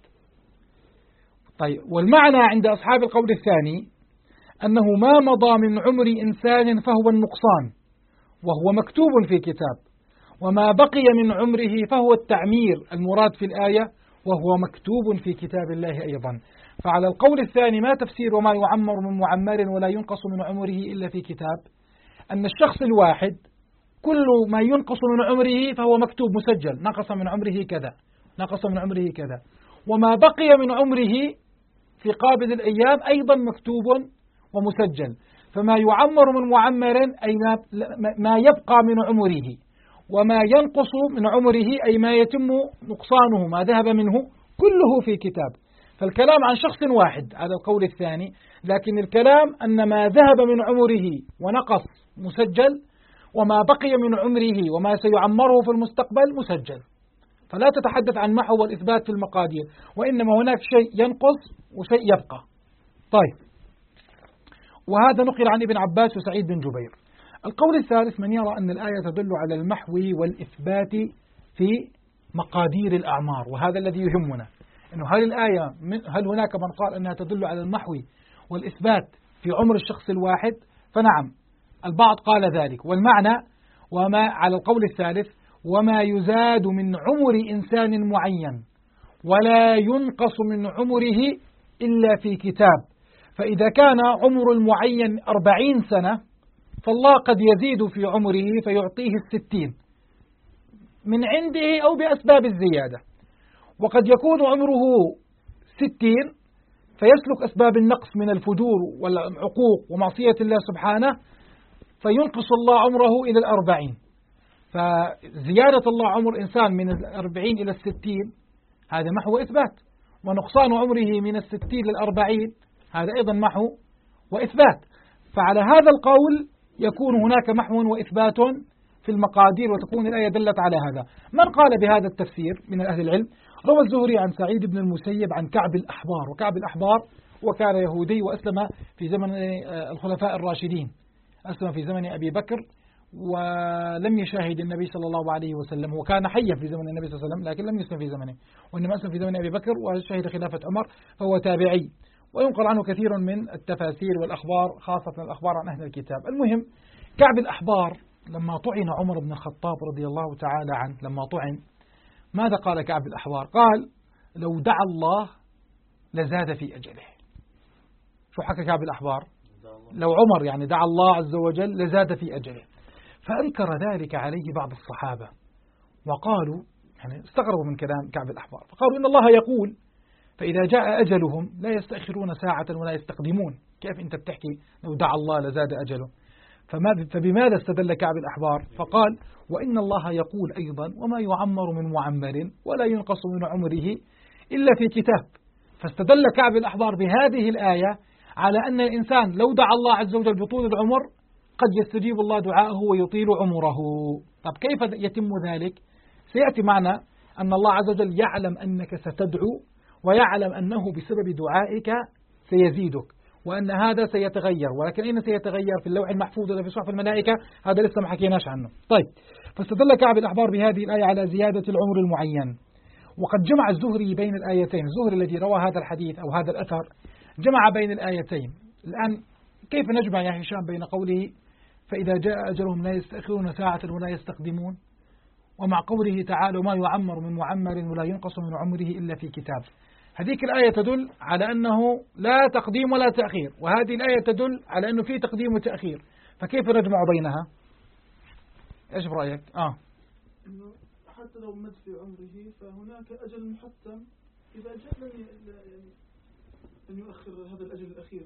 طيب، والمعنى عند أصحاب القول الثاني أنه ما مضى من عمر إنسان فهو النقصان وهو مكتوب في كتاب، وما بقي من عمره فهو التعمير المراد في الآية وهو مكتوب في كتاب الله أيضا. فعلى القول الثاني ما تفسير وما يعمر من معمر ولا ينقص من عمره إلا في كتاب؟ أن الشخص الواحد كل ما ينقص من عمره فهو مكتوب مسجل، نقص من عمره كذا، نقص من عمره كذا، وما بقي من عمره في قابل الأيام أيضا مكتوب ومسجل. فما يعمر من معمر أي ما يبقى من عمره، وما ينقص من عمره أي ما يتم نقصانه ما ذهب منه كله في كتاب. فالكلام عن شخص واحد على القول الثاني، لكن الكلام أن ما ذهب من عمره ونقص مسجل، وما بقي من عمره وما سيعمره في المستقبل مسجل. فلا تتحدث عن محو والإثبات في المقادير، وإنما هناك شيء ينقص وشيء يبقى. طيب، وهذا نقل عن ابن عباس وسعيد بن جبير. القول الثالث من يرى أن الآية تدل على المحو والإثبات في مقادير الأعمار، وهذا الذي يهمنا، إنه هل هناك من قال أنها تدل على المحو والإثبات في عمر الشخص الواحد؟ فنعم، البعض قال ذلك. والمعنى وما على القول الثالث: وما يزاد من عمر إنسان معين ولا ينقص من عمره إلا في كتاب. فإذا كان عمر المعين 40 سنة فالله قد يزيد في عمره فيعطيه 60 من عنده أو بأسباب الزيادة، وقد يكون عمره 60 فيسلك أسباب النقص من الفجور والعقوق ومعصية الله سبحانه فينقص الله عمره إلى 40. فزيادة الله عمر إنسان من 40 إلى 60 هذا محو إثبات، ونقصان عمره من 60 إلى 40 هذا أيضا محو وإثبات. فعلى هذا القول يكون هناك محو وإثبات في المقادير، وتكون الآية دلت على هذا. من قال بهذا التفسير من أهل العلم؟ روى الزهري عن سعيد بن المسيب عن كعب الأحبار، وكعب الأحبار وكان يهودي وأسلم في زمن الخلفاء الراشدين، أسلم في زمن أبي بكر ولم يشاهد النبي صلى الله عليه وسلم، وكان حيا في زمن النبي صلى الله عليه وسلم لكن لم يسلم في زمنه، وإنما أسلم في زمن أبي بكر وشهد خلافة عمر، فهو تابعي، وينقل عنه كثير من التفاسير والأخبار، خاصة الأخبار عن أهل الكتاب. المهم، كعب الأحبار لما طعن عمر بن الخطاب رضي الله تعالى عنه، لما طعن ماذا قال كعب الأحبار؟ قال: لو دعا الله لزاد في أجله. شو حكى كعب الأحبار؟ لو عمر يعني دعا الله عز وجل لزاد في أجله. فأنكر ذلك عليه بعض الصحابة، وقالوا يعني استغربوا من كلام كعب الأحبار، فقالوا: إن الله يقول فإذا جاء أجلهم لا يستأخرون ساعة ولا يستقدمون. كيف أنت بتحكي لو دعا الله لزاد أجله؟ فبماذا استدل كعب الأحبار؟ فقال وإن الله يقول أيضا وما يعمر من معمر ولا ينقص من عمره إلا في كتاب. فاستدل كعب الأحبار بهذه الآية على أن الإنسان لو دعا الله عز وجل بطول العمر قد يستجيب الله دعاءه ويطيل عمره. طب كيف يتم ذلك؟ سيأتي معنا أن الله عز وجل يعلم أنك ستدعو ويعلم أنه بسبب دعائك سيزيدك وأن هذا سيتغير، ولكن أين سيتغير؟ في اللوح المحفوظ ولا في صحف الملائكة؟ هذا لسه ما حكيناش عنه. طيب، فاستدل كعب الأحبار بهذه الآية على زيادة العمر المعين. وقد جمع الزهري بين الآيتين، الزهري الذي روى هذا الحديث أو هذا الأثر جمع بين الآيتين. الآن كيف نجمع يا هشام بين قوله فإذا جاء أجلهم لا يستأخرون ساعة ولا يستقدمون ومع قوله تعالى وما يعمر من معمر ولا ينقص من عمره إلا في كتاب؟ هذيك الآية تدل على أنه لا تقديم ولا تأخير، وهذه الآية تدل على أنه في تقديم وتأخير، فكيف نجمع بينها؟ إيش برأيك؟ إنه حتى لو مد في عمره فهناك أجل محتم إذا جاء أن يؤخر هذا الأجل الأخير.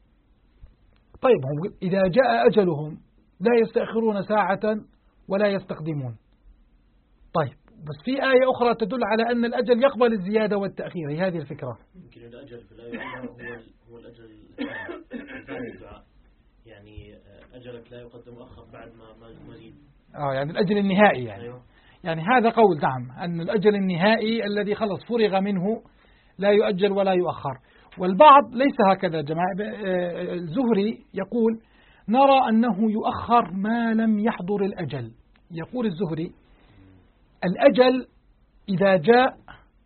طيب، إذا جاء أجلهم لا يستأخرون ساعة ولا يستقدمون. طيب، بس في آية أخرى تدل على أن الأجل يقبل الزيادة والتأخير، هي هذه الفكرة. يمكن الأجل في الآية هو الأجل ثاني الدعاء، يعني أجلك لا يقدم مؤخر بعد ما مزيد. يعني الأجل النهائي يعني. أيوه. يعني هذا قول نعم أن الأجل النهائي الذي خلص فرغ منه لا يؤجل ولا يؤخر. والبعض ليس هكذا جماعة. الزهري يقول نرى أنه يؤخر ما لم يحضر الأجل. يقول الزهري الأجل إذا جاء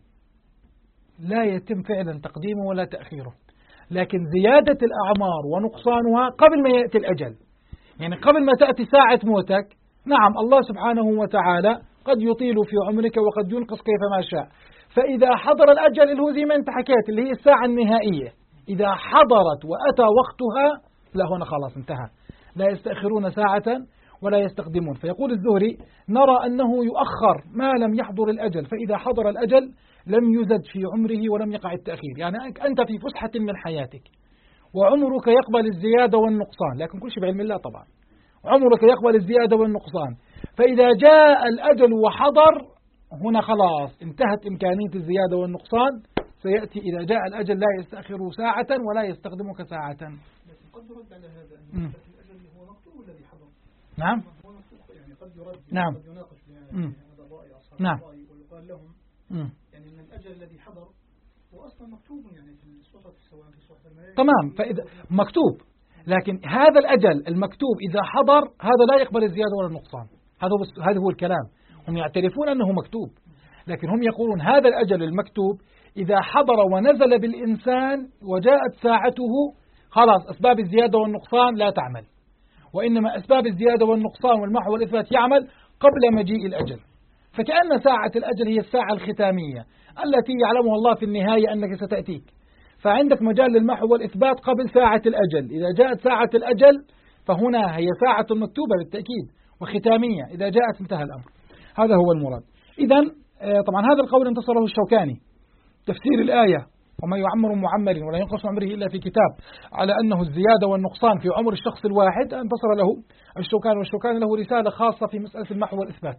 لا يتم فعلا تقديمه ولا تأخيره، لكن زيادة الأعمار ونقصانها قبل ما يأتي الأجل. يعني قبل ما تأتي ساعة موتك نعم الله سبحانه وتعالى قد يطيل في عمرك وقد ينقص كيفما شاء. فإذا حضر الأجل اللي هو زي ما أنت حكيت اللي هي الساعة النهائية، إذا حضرت وأتى وقتها لا هنا خلاص انتهى، لا يستأخرون ساعة ولا يستقدمون. فيقول الزهري نرى أنه يؤخر ما لم يحضر الأجل، فإذا حضر الأجل لم يزد في عمره ولم يقع التأخير. يعني أنت في فسحة من حياتك وعمرك يقبل الزيادة والنقصان، لكن كل شيء بعلم الله طبعا، عمرك يقبل الزيادة والنقصان. فإذا جاء الأجل وحضر هنا خلاص انتهت إمكانية الزيادة والنقصان، سيأتي إذا جاء الأجل لا يستأخر ساعة ولا يستخدمك ساعة. لكن قد يرد على هذا أن الأجل هو مكتوب الذي حضر. نعم. هو مكتوب، يعني قد يرد. نعم. قد يناقش هذا الرأي أصحاب نعم. الرأي ويقال لهم يعني أن الأجل الذي حضر هو أصلا مكتوب يعني في الصحف سواء في صحف الملائكة. تمام، فإذا مكتوب، لكن هذا الأجل المكتوب إذا حضر هذا لا يقبل الزيادة ولا النقصان. هذا هو الكلام. هم يعترفون أنه مكتوب، لكن هم يقولون هذا الأجل المكتوب إذا حضر ونزل بالإنسان وجاءت ساعته خلاص أسباب الزيادة والنقصان لا تعمل، وإنما أسباب الزيادة والنقصان والمحو والإثبات يعمل قبل مجيء الأجل. فكأن ساعة الأجل هي الساعة الختامية التي يعلمها الله في النهاية أنك ستأتيك، فعندك مجال للمحو والإثبات قبل ساعة الأجل. إذا جاءت ساعة الأجل فهنا هي ساعة مكتوبة بالتأكيد وختامية، إذا جاءت انتهى الأمر. هذا هو المراد. إذن طبعا هذا القول انتصره الشوكاني تفسير الآية وما يعمر معمر ولا ينقص عمره إلا في كتاب على أنه الزيادة والنقصان في عمر الشخص الواحد، انتصر له الشوكاني. والشوكاني له رسالة خاصة في مسألة المحو والإثبات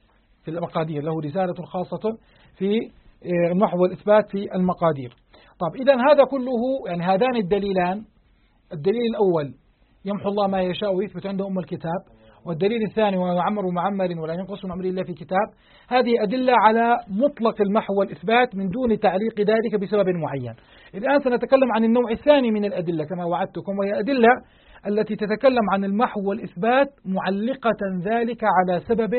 في المقادير، له رسالة خاصة في المحو والإثبات في المقادير. طب إذن هذا كله يعني هذان الدليلان، الدليل الأول يمحو الله ما يشاء ويثبت عنده أم الكتاب، والدليل الثاني وما يعمر معمر ولا ينقص من عمره إلا في كتاب، هذه أدلة على مطلق المحو والإثبات من دون تعليق ذلك بسبب معين. الآن سنتكلم عن النوع الثاني من الأدلة كما وعدتكم، وهي أدلة التي تتكلم عن المحو والإثبات معلقة ذلك على سبب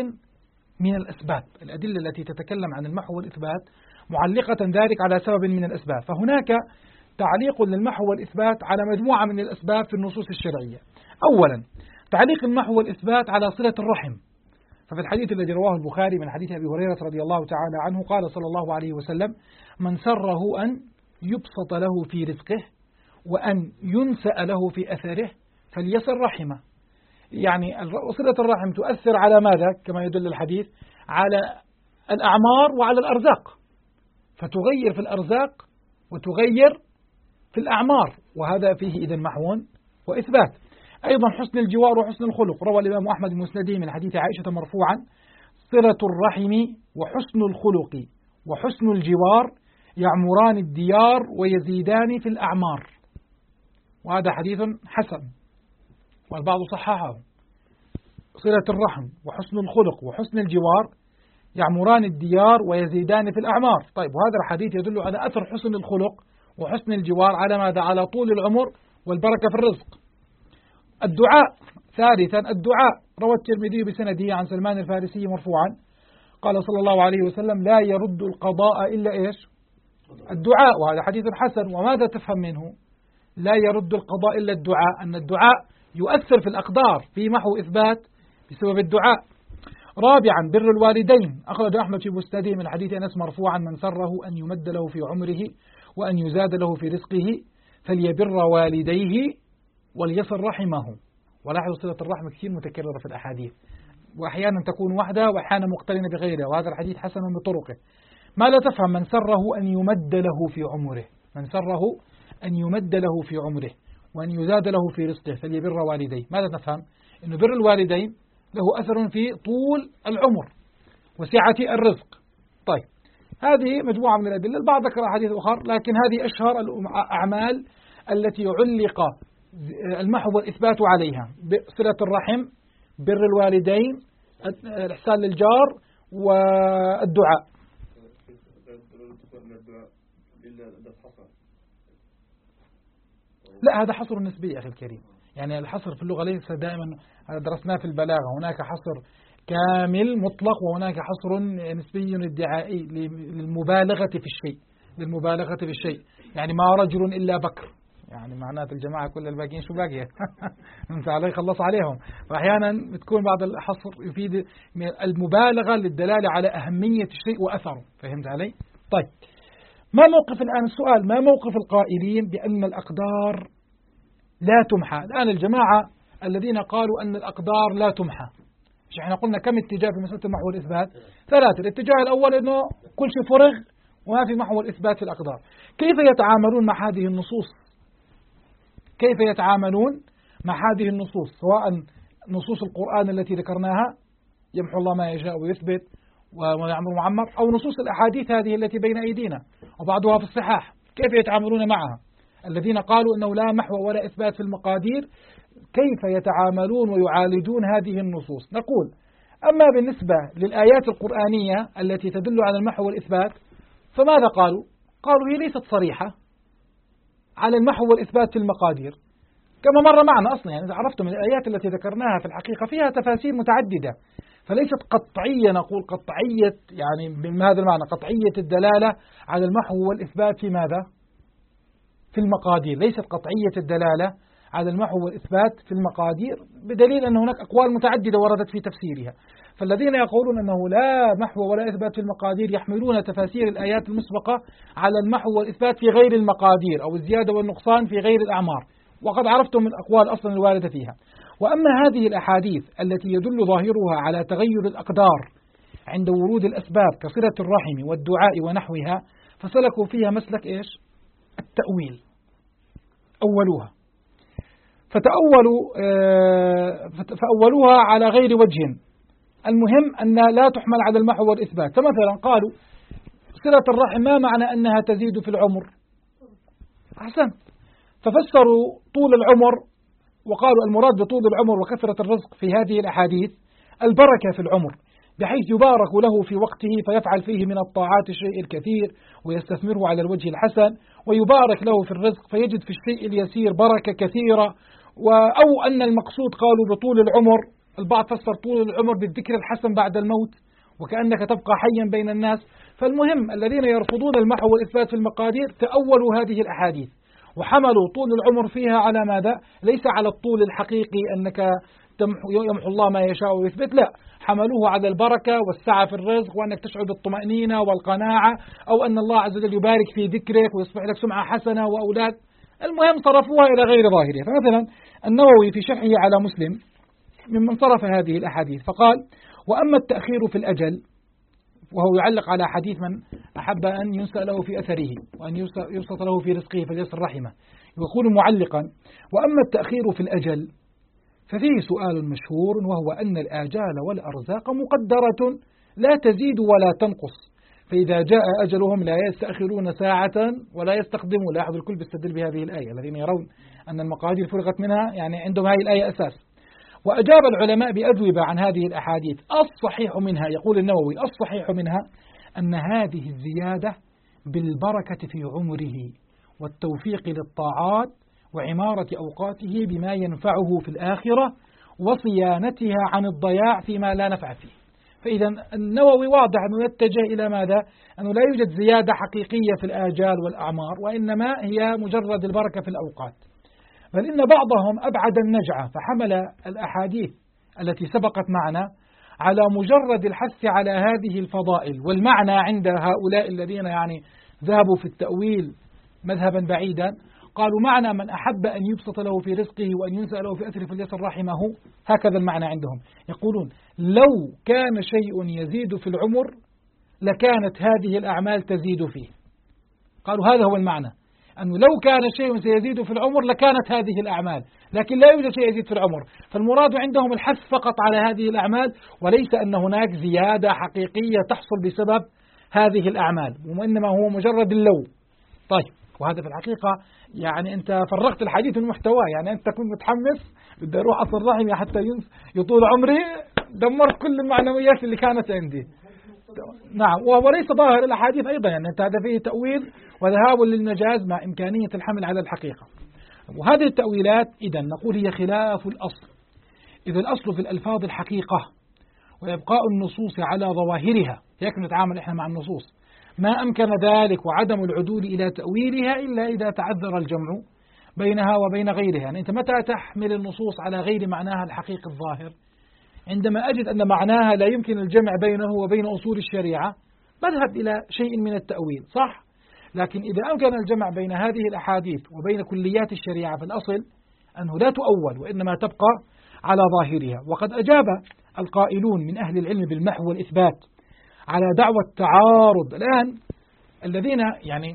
من الأسباب. الأدلة التي تتكلم عن المحو والإثبات معلقة ذلك على سبب من الأسباب. فهناك تعليق للمحو والإثبات على مجموعة من الأسباب في النصوص الشرعية. أولا تعليق المحو والإثبات على صلة الرحم، ففي الحديث الذي رواه البخاري من حديث أبي هريرة رضي الله تعالى عنه قال صلى الله عليه وسلم من سره أن يبسط له في رزقه وأن ينسأ له في أثره فليصل رحمه. يعني صلة الرحم تؤثر على ماذا كما يدل الحديث؟ على الأعمار وعلى الأرزاق، فتغير في الأرزاق وتغير في الأعمار، وهذا فيه إذن محو وإثبات. أيضا حسن الجوار وحسن الخلق، روى الإمام أحمد بن مسند من حديث عائشة مرفوعا: صلة الرحم وحسن الخلق وحسن الجوار يعمران الديار ويزيدان في الأعمار. وهذا حديث حسن والبعض صححه. صلة الرحم وحسن الخلق وحسن الجوار يعمران الديار ويزيدان في الأعمار. طيب، وهذا الحديث يدل على أثر حسن الخلق وحسن الجوار على ماذا؟ على طول العمر والبركة في الرزق. الدعاء ثالثا، الدعاء، روى الترمذي بسنده عن سلمان الفارسي مرفوعا قال صلى الله عليه وسلم: لا يرد القضاء إلا إيش؟ الدعاء. وهذا حديث حسن. وماذا تفهم منه؟ لا يرد القضاء إلا الدعاء، أن الدعاء يؤثر في الأقدار في محو إثبات بسبب الدعاء. رابعا، بر الوالدين، أخرج أحمد في مسنده من حديث أنس مرفوعا: من سره أن يمد له في عمره وأن يزاد له في رزقه فليبر والديه وليصل رحمه. ولاحظوا صلة الرحم كثير متكررة في الأحاديث، وأحيانا تكون وحدها وأحيانا مقترنة بغيرها، وهذا الحديث حسن بطرقه. ما لا تفهم؟ من سره أن يمد له في عمره، من سره أن يمد له في عمره وأن يزاد له في رزقه فليبر والديه. ماذا تفهم؟ أن بر الوالدين له أثر في طول العمر وسعة الرزق. طيب، هذه مجموعة من الأدلة. البعض ذكر أحاديث أخرى، لكن هذه أشهر الأعمال التي علق المحو والإثبات عليها: صلة الرحم، بر الوالدين، الإحسان للجار، والدعاء. لا، هذا حصر نسبي أخي الكريم، يعني الحصر في اللغة ليس دائما، درسناه في البلاغة، هناك حصر كامل مطلق وهناك حصر نسبي ادعائي للمبالغة في الشيء، للمبالغة في الشيء. يعني ما رجل إلا بكر، يعني معنات الجماعة كل الباقيين شو باقي انت عليه خلص عليهم. فأحيانا بتكون بعض الحصر يفيد المبالغة للدلالة على أهمية الشيء وأثره. فهمت علي؟ طيب، ما موقف الآن السؤال، ما موقف القائلين بأن الأقدار لا تمحى؟ الآن الجماعة الذين قالوا أن الأقدار لا تمحى، مش احنا قلنا كم اتجاه في مسألة المحو والإثبات؟ ثلاثة. الاتجاه الأول أنه كل شيء فرغ وما في محو والإثبات في الأقدار. كيف يتعاملون مع هذه النصوص؟ كيف يتعاملون مع هذه النصوص، سواء نصوص القرآن التي ذكرناها يمحو الله ما يشاء ويثبت ويعمر معمر، أو نصوص الأحاديث هذه التي بين أيدينا وبعضها في الصحاح؟ كيف يتعاملون معها الذين قالوا أنه لا محو ولا إثبات في المقادير؟ كيف يتعاملون ويعالجون هذه النصوص؟ نقول: أما بالنسبة للآيات القرآنية التي تدل على المحو والإثبات فماذا قالوا؟ قالوا هي ليست صريحة على المحو والإثبات في المقادير، كما مر معنا أصلا. يعني إذا عرفتم الآيات التي ذكرناها في الحقيقة فيها تفاسير متعددة، فليست قطعية، نقول قطعية يعني من هذا المعنى، قطعية الدلالة على المحو والإثبات في ماذا؟ في المقادير. ليست قطعية الدلالة على المحو والإثبات في المقادير، بدليل أن هناك أقوال متعددة وردت في تفسيرها. فالذين يقولون أنه لا محو ولا إثبات في المقادير يحملون تفاسير الآيات المسبقة على المحو والإثبات في غير المقادير، أو الزيادة والنقصان في غير الأعمار، وقد عرفتم الأقوال أصلا الواردة فيها. وأما هذه الأحاديث التي يدل ظاهرها على تغير الأقدار عند ورود الأسباب كصلة الرحم والدعاء ونحوها، فسلكوا فيها مسلك إيش؟ التأويل. أولوها فأولوها على غير وجه. المهم أن لا تحمل على المحو والإثبات. فمثلا قالوا صلة الرحم ما معنى أنها تزيد في العمر؟ أحسن، ففسروا طول العمر وقالوا المراد بطول العمر وكثرة الرزق في هذه الأحاديث البركة في العمر، بحيث يبارك له في وقته فيفعل فيه من الطاعات الشيء الكثير ويستثمره على الوجه الحسن، ويبارك له في الرزق فيجد في الشيء اليسير بركة كثيرة. أو أن المقصود قالوا بطول العمر، البعض فسر طول العمر بالذكر الحسن بعد الموت وكأنك تبقى حيا بين الناس. فالمهم الذين يرفضون المحو والإثبات في المقادير تأولوا هذه الأحاديث وحملوا طول العمر فيها على ماذا؟ ليس على الطول الحقيقي أنك يمحو الله ما يشاء ويثبت، لا، حملوه على البركة والسعة في الرزق، وأنك تشعر بالطمأنينة والقناعة، أو أن الله عز وجل يبارك في ذكرك ويصبح لك سمعة حسنة وأولاد. المهم صرفوها إلى غير ظاهرها. فمثلا النووي في شرحه على مسلم ممن صرف هذه الأحاديث فقال: وأما التأخير في الأجل وهو يعلق على حديث من أحب أن ينسأ له في أثره وأن يبسط له في رزقه فليصل رحمه. يقول معلقا: وأما التأخير في الأجل ففيه سؤال مشهور، وهو أن الآجال والأرزاق مقدرة لا تزيد ولا تنقص، فإذا جاء أجلهم لا يستأخرون ساعة ولا يستقدمون. لاحظوا الكل بيستدل بهذه الآية، الذين يرون أن المقادير فرغت منها يعني عندهم هذه الآية أساس. وأجاب العلماء بأجوبة عن هذه الأحاديث. الصحيح منها، يقول النووي، الصحيح منها أن هذه الزيادة بالبركة في عمره والتوفيق للطاعات وعمارة أوقاته بما ينفعه في الآخرة وصيانتها عن الضياع فيما لا نفع فيه. فإذا النووي واضح أنه يتجه إلى ماذا؟ أنه لا يوجد زيادة حقيقية في الآجال والأعمار، وإنما هي مجرد البركة في الأوقات. بل إن بعضهم أبعد النجعة فحمل الأحاديث التي سبقت معنا على مجرد الحث على هذه الفضائل، والمعنى عند هؤلاء الذين يعني ذهبوا في التأويل مذهبا بعيدا، قالوا معنى من أحب أن يبسط له في رزقه وأن ينسأ له في أثره فليصل رحمه، هكذا المعنى عندهم. يقولون لو كان شيء يزيد في العمر لكانت هذه الأعمال تزيد فيه. قالوا هذا هو المعنى، أنه لو كان شيء سيزيد في العمر لكانت هذه الأعمال، لكن لا يوجد شيء يزيد في العمر، فالمراد عندهم الحث فقط على هذه الأعمال، وليس أن هناك زيادة حقيقية تحصل بسبب هذه الأعمال، وإنما هو مجرد اللو. طيب، وهذا في الحقيقة يعني أنت فرغت الحديث من محتواه، يعني أنت كنت متحمس بدي أروح أصل رحمي حتى يطول عمري، دمرت كل المعنويات اللي كانت عندي. نعم، وهو ليس ظاهر الأحاديث أيضا، يعني هذا فيه تأويل وذهاب للمجاز مع إمكانية الحمل على الحقيقة. وهذه التأويلات إذا نقول هي خلاف الأصل. إذا الأصل في الألفاظ الحقيقة وإبقاء النصوص على ظواهرها، هيك نتعامل إحنا مع النصوص، ما أمكن ذلك وعدم العدول إلى تأويلها إلا إذا تعذر الجمع بينها وبين غيرها. يعني أنت متى تحمل النصوص على غير معناها الحقيقي الظاهر؟ عندما أجد أن معناها لا يمكن الجمع بينه وبين أصول الشريعة بذهب إلى شيء من التأويل، صح؟ لكن إذا أمكن الجمع بين هذه الأحاديث وبين كليات الشريعة فالأصل أنه لا تؤول وإنما تبقى على ظاهرها. وقد أجاب القائلون من أهل العلم بالمحو والإثبات على دعوى التعارض الآن، الذين يعني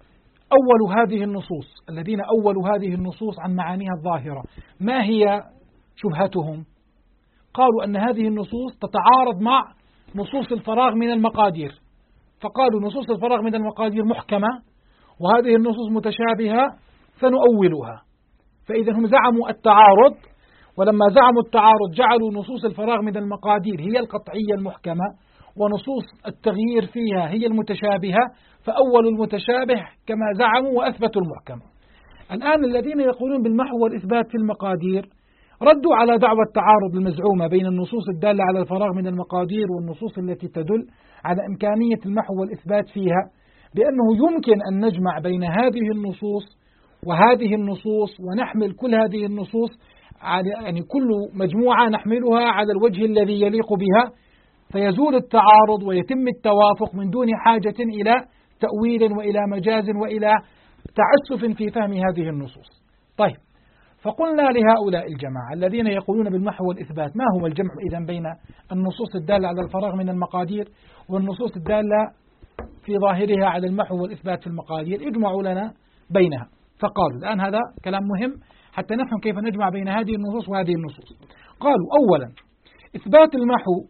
أولوا هذه النصوص عن معانيها الظاهرة. ما هي شبهتهم؟ قالوا أن هذه النصوص تتعارض مع نصوص الفراغ من المقادير، فقالوا نصوص الفراغ من المقادير محكمة وهذه النصوص متشابهة فنؤولها. فإذا هم زعموا التعارض، ولما زعموا التعارض جعلوا نصوص الفراغ من المقادير هي القطعية المحكمة ونصوص التغيير فيها هي المتشابهة، فأولوا المتشابه كما زعموا وأثبتوا المحكم. الآن الذين يقولون بالمحو والإثبات في المقادير ردوا على دعوى التعارض المزعومة بين النصوص الدالة على الفراغ من المقادير والنصوص التي تدل على إمكانية المحو والإثبات فيها، بأنه يمكن أن نجمع بين هذه النصوص وهذه النصوص ونحمل كل هذه النصوص يعني كل مجموعة نحملها على الوجه الذي يليق بها، فيزول التعارض ويتم التوافق من دون حاجة إلى تأويل وإلى مجاز وإلى تعسف في فهم هذه النصوص. طيب، فقلنا لهؤلاء الجماعة الذين يقولون بالمحو والإثبات ما هو الجمع إذن بين النصوص الدالة على الفراغ من المقادير والنصوص الدالة في ظاهرها على المحو والإثبات في المقادير؟ اجمعوا لنا بينها. فقالوا الآن هذا كلام مهم حتى نفهم كيف نجمع بين هذه النصوص وهذه النصوص. قالوا أولا إثبات المحو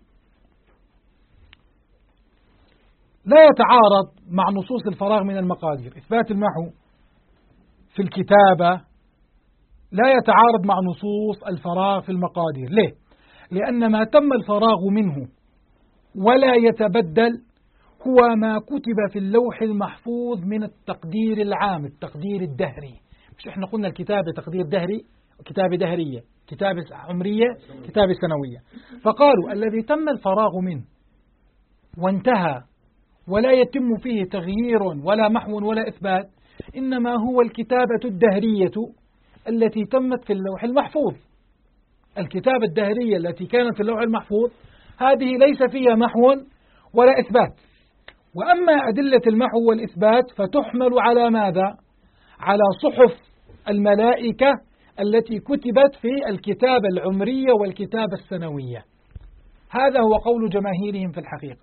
لا يتعارض مع نصوص الفراغ من المقادير. إثبات المحو في الكتابة لا يتعارض مع نصوص الفراغ في المقادير. ليه؟ لأن ما تم الفراغ منه ولا يتبدل هو ما كتب في اللوح المحفوظ من التقدير العام، التقدير الدهري. مش احنا قلنا الكتابة تقدير دهري، كتابة دهرية، كتابة عمرية، كتابة سنوية. فقالوا الذي تم الفراغ منه وانتهى ولا يتم فيه تغيير ولا محو ولا إثبات إنما هو الكتابة الدهرية التي تمت في اللوح المحفوظ. الكتابة الدهرية التي كانت في اللوح المحفوظ هذه ليس فيها محو ولا إثبات. وأما أدلة المحو والإثبات فتحمل على ماذا؟ على صحف الملائكة التي كتبت في الكتابة العمرية والكتابة السنوية. هذا هو قول جماهيرهم في الحقيقة.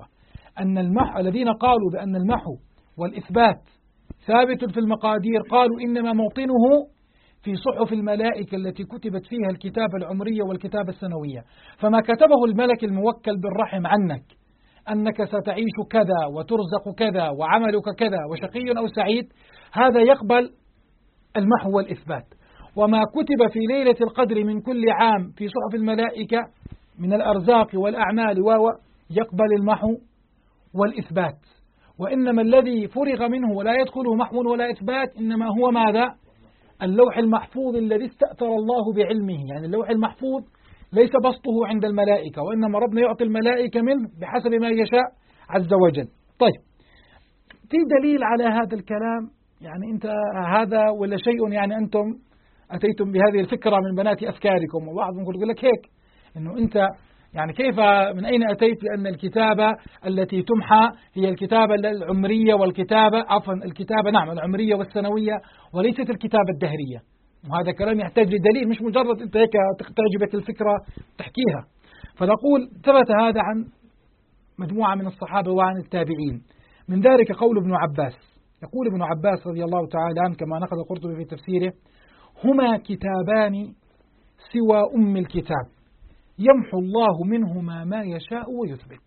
أن المحو الذين قالوا بأن المحو والإثبات ثابت في المقادير قالوا إنما موطنه في صحف الملائكة التي كتبت فيها الكتابة العمرية والكتابة السنوية. فما كتبه الملك الموكل بالرحم عنك أنك ستعيش كذا وترزق كذا وعملك كذا وشقي أو سعيد، هذا يقبل المحو والإثبات. وما كتب في ليلة القدر من كل عام في صحف الملائكة من الأرزاق والأعمال يقبل المحو والإثبات. وإنما الذي فرغ منه ولا يدخله محو ولا إثبات إنما هو ماذا؟ اللوح المحفوظ الذي استأثر الله بعلمه. يعني اللوح المحفوظ ليس بسطه عند الملائكة، وإنما ربنا يعطي الملائكة منه بحسب ما يشاء عز وجل. طيب، في دليل على هذا الكلام؟ يعني أنت هذا ولا شيء يعني أنتم أتيتم بهذه الفكرة من بنات أفكاركم، وبعض يقول لك هيك إنه أنت يعني كيف من أين أتيت بأن الكتابة التي تمحى هي الكتابة العمرية والكتابة الكتابة نعم العمرية والسنوية وليست الكتابة الدهرية؟ وهذا كلام يحتاج لدليل، مش مجرد أنت هيك تعجبك الفكرة تحكيها. فنقول ثبت هذا عن مجموعة من الصحابة وعن التابعين. من ذلك قول ابن عباس، يقول ابن عباس رضي الله تعالى عنه كما نقل القرطبي في تفسيره: هما كتابان سوى أم الكتاب يمحو الله منهما ما يشاء ويثبت.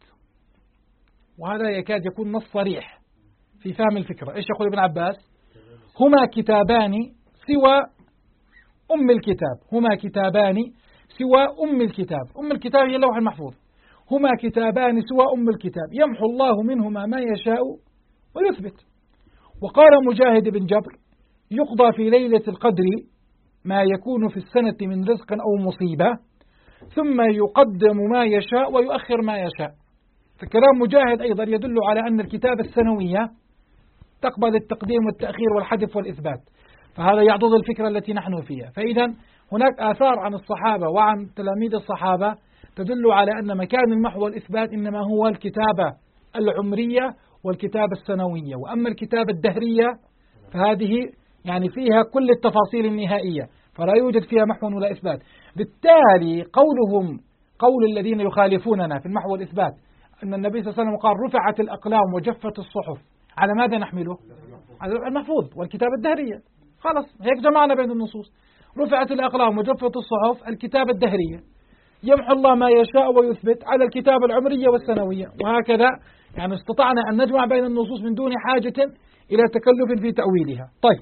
وهذا يكاد يكون نص صريح في فهم الفكرة. إيش يقول ابن عباس؟ هما كتابان سوى أم الكتاب، هما كتابان سوى أم الكتاب. أم الكتاب هي اللوح المحفوظ. هما كتابان سوى أم الكتاب يمحو الله منهما ما يشاء ويثبت. وقال مجاهد بن جبر: يقضى في ليلة القدر ما يكون في السنة من رزق أو مصيبة، ثم يقدم ما يشاء ويؤخر ما يشاء. فكلام مجاهد أيضا يدل على أن الكتابة السنوية تقبل التقديم والتأخير والحذف والإثبات، فهذا يعضد الفكرة التي نحن فيها. فإذا هناك آثار عن الصحابة وعن تلاميذ الصحابة تدل على أن مكان المحو والإثبات إنما هو الكتابة العمرية والكتابة السنوية. وأما الكتابة الدهرية فهذه يعني فيها كل التفاصيل النهائية، فلا يوجد فيها محو ولا إثبات. بالتالي قولهم قول الذين يخالفوننا في المحو والإثبات أن النبي صلى الله عليه وسلم قال: رفعت الأقلام وجفت الصحف، على ماذا نحمله؟ على المحفوظ والكتابة الدهرية. خلاص هيك جمعنا بين النصوص. رفعت الأقلام وجفت الصحف الكتابة الدهرية، يمحو الله ما يشاء ويثبت على الكتابة العمرية والسنوية. وهكذا يعني استطعنا أن نجمع بين النصوص من دون حاجة إلى تكلف في تأويلها. طيب،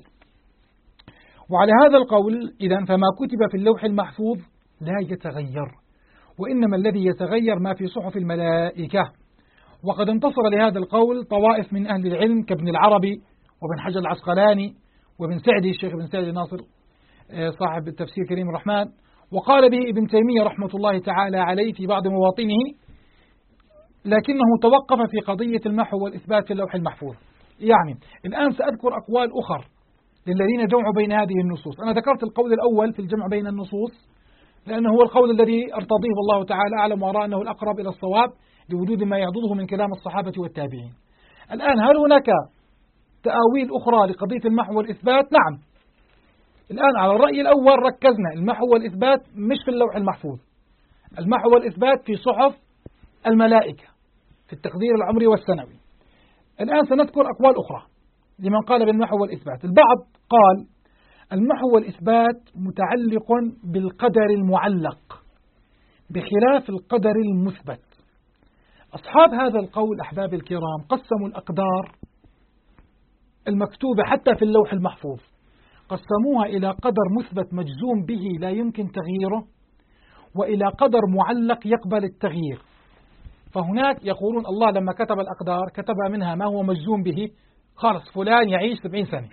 وعلى هذا القول إذن فما كتب في اللوح المحفوظ لا يتغير، وإنما الذي يتغير ما في صحف الملائكة. وقد انتصر لهذا القول طوائف من أهل العلم كابن العربي وابن حجر العسقلاني وابن سعدي، الشيخ ابن سعدي ناصر صاحب التفسير كريم الرحمن، وقال به ابن تيمية رحمة الله تعالى عليه في بعض مواطنه، لكنه توقف في قضية المحو والإثبات في اللوح المحفوظ. يعني الآن سأذكر أقوال أخر للذين جمعوا بين هذه النصوص. أنا ذكرت القول الأول في الجمع بين النصوص لأنه هو القول الذي أرتضيه والله تعالى أعلم، وأرى أنه الأقرب إلى الصواب لوجود ما يعضده من كلام الصحابة والتابعين. الآن هل هناك تأويل أخرى لقضية المحو والإثبات؟ نعم. الآن على الرأي الأول ركزنا، المحو والإثبات مش في اللوح المحفوظ، المحو والإثبات في صحف الملائكة في التقدير العمري والسنوي. الآن سنذكر أقوال أخرى لمن قال بالمحو والإثبات. البعض قال المحو والإثبات متعلق بالقدر المعلق بخلاف القدر المثبت. أصحاب هذا القول أحباب الكرام قسموا الأقدار المكتوبة حتى في اللوح المحفوظ، قسموها إلى قدر مثبت مجزوم به لا يمكن تغييره، وإلى قدر معلق يقبل التغيير. فهناك يقولون الله لما كتب الأقدار كتب منها ما هو مجزوم به، خلاص فلان يعيش 70 سنة.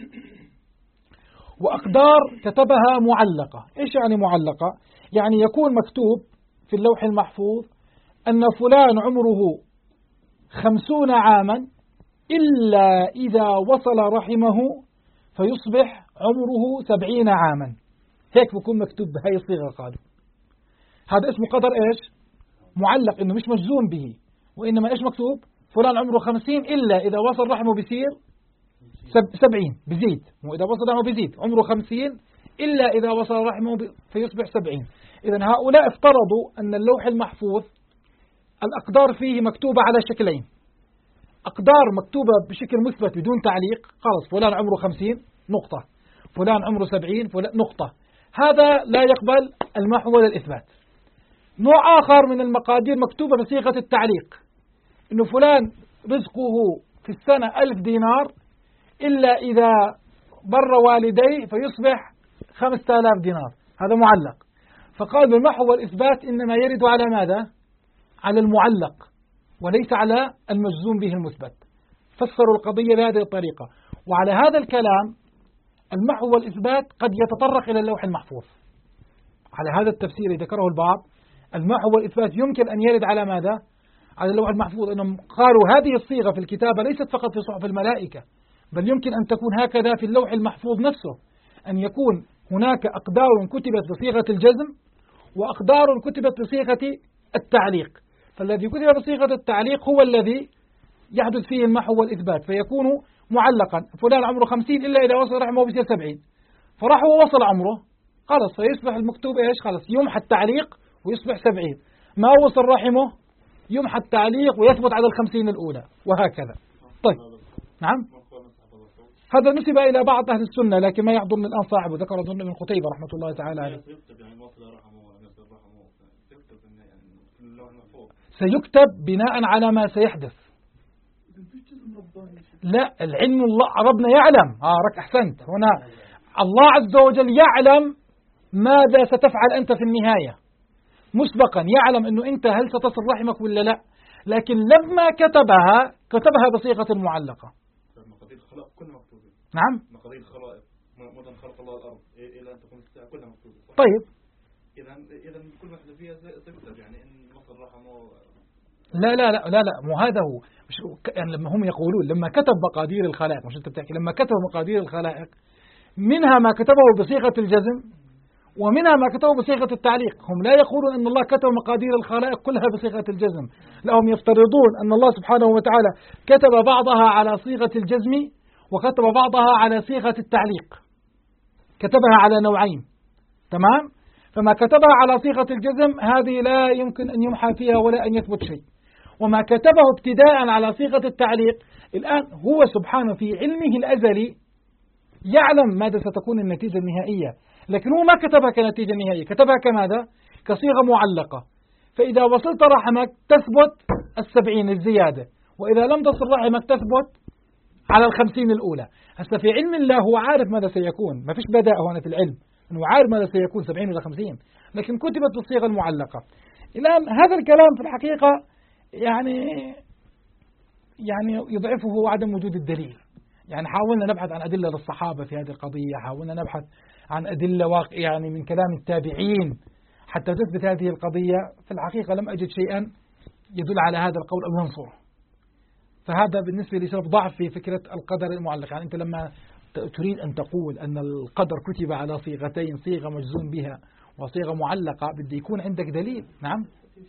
وأقدار كتبها معلقة. إيش يعني معلقة؟ يعني يكون مكتوب في اللوح المحفوظ أن فلان عمره 50 عاما إلا إذا وصل رحمه فيصبح عمره 70 عاما. هيك بكون مكتوب بهاي الصيغة. قالوا هذا اسمه قدر إيش؟ معلق، إنه مش مجزوم به، وإنما إيش مكتوب؟ فلان عمره 50 إلا إذا وصل رحمه بيصير 70 بزيد، مو إذا وصل رحمه بزيد، عمره 50 إلا إذا وصل رحمه فيصبح 70. إذن هؤلاء افترضوا أن اللوح المحفوظ الأقدار فيه مكتوبة على شكلين، أقدار مكتوبة بشكل مثبت بدون تعليق، خلص فلان عمره 50 نقطة، فلان عمره 70 فلان نقطة، هذا لا يقبل المحو ولا الإثبات. نوع آخر من المقادير مكتوبة بصيغة التعليق، إنه فلان رزقه في السنة 1000 دينار إلا إذا بر والديه فيصبح 5000 دينار، هذا معلق. فقالوا المحو والإثبات إنما يرد على ماذا؟ على المعلق وليس على المجزوم به المثبت. فسروا القضية بهذه الطريقة. وعلى هذا الكلام المحو والإثبات قد يتطرق إلى اللوح المحفوظ. على هذا التفسير ذكره البعض، المحو والإثبات يمكن أن يرد على ماذا؟ على اللوح المحفوظ. أنهم قالوا هذه الصيغة في الكتابة ليست فقط في صحف الملائكة، بل يمكن أن تكون هكذا في اللوح المحفوظ نفسه، أن يكون هناك أقدار كتبت بصيغة الجزم وأقدار كتبت بصيغة التعليق، فالذي كتب بصيغة التعليق هو الذي يحدث فيه المحو والإثبات، فيكون معلقا. فلان عمره 50 إلا إذا وصل رحمه بيصير 70، فرحمه وصل عمره خلص فيصبح المكتوب إيش؟ خلص يمحى التعليق ويصبح 70. ما وصل رحمه يمحى التعليق ويثبت على 50 الأولى، وهكذا. طيب نعم، هذا نسب إلى بعض أهل السنة لكن ما يحضرني الآن صاحبه، ذكر أظن ابن قتيبة رحمة الله تعالى عليه. سيكتب بناء على ما سيحدث. لا، العلم الله ربنا يعلم. رك أحسنت. هنا الله عز وجل يعلم ماذا ستفعل أنت في النهاية مسبقا، يعلم أنه أنت هل ستصل رحمك ولا لا، لكن لما كتبها بصيغة معلقة. مقادير الخلق كلها مكتوبة. نعم، مقادير الخلائق مدن خلق الله الأرض إلى أن تكون الساعة كلها مكتوبة. طيب إذا كل واحدة فيها تكتب، يعني إن مصر رحمه. لا لا لا لا لا، مو هذا هو. مش يعني لما هم يقولون لما كتب مقادير الخلائق، مش أنت بتحكي لما كتب مقادير الخلائق منها ما كتبه بصيغة الجزم ومنها ما كتبه بصيغة التعليق. هم لا يقولون أن الله كتب مقادير الخلائق كلها بصيغة الجزم، لا، هم يفترضون أن الله سبحانه وتعالى كتب بعضها على صيغة الجزم وكتب بعضها على صيغة التعليق، كتبها على نوعين. تمام؟ فما كتبها على صيغة الجزم هذه لا يمكن أن يمحى فيها ولا أن يثبت شيء، وما كتبه ابتداء على صيغة التعليق الآن هو سبحانه في علمه الأزلي يعلم ماذا ستكون النتيجة النهائية، لكن هو ما كتبها كنتيجة نهائية، كتبها كماذا؟ كصيغة معلقة. فإذا وصلت رحمك تثبت 70 الزيادة، وإذا لم تصل رحمك تثبت على 50 الأولى. هسه في علم الله هو عارف ماذا سيكون، ما فيش بداء هنا في العلم، أنه عارف ماذا سيكون 70 ولا 50، لكن كتبت بالصيغة المعلقة. الآن هذا الكلام في الحقيقة يعني يضعفه عدم وجود الدليل. يعني حاولنا نبحث عن أدلة للصحابة في هذه القضية، حاولنا نبحث عن أدلة يعني من كلام التابعين حتى تثبت هذه القضية. في الحقيقة لم أجد شيئا يدل على هذا القول أو ينصره. فهذا بالنسبة لي سبب ضعف في فكرة القدر المعلق. يعني أنت لما تريد أن تقول أن القدر كتب على صيغتين، صيغة مجزوم بها وصيغة معلقة، بدي يكون عندك دليل. نعم،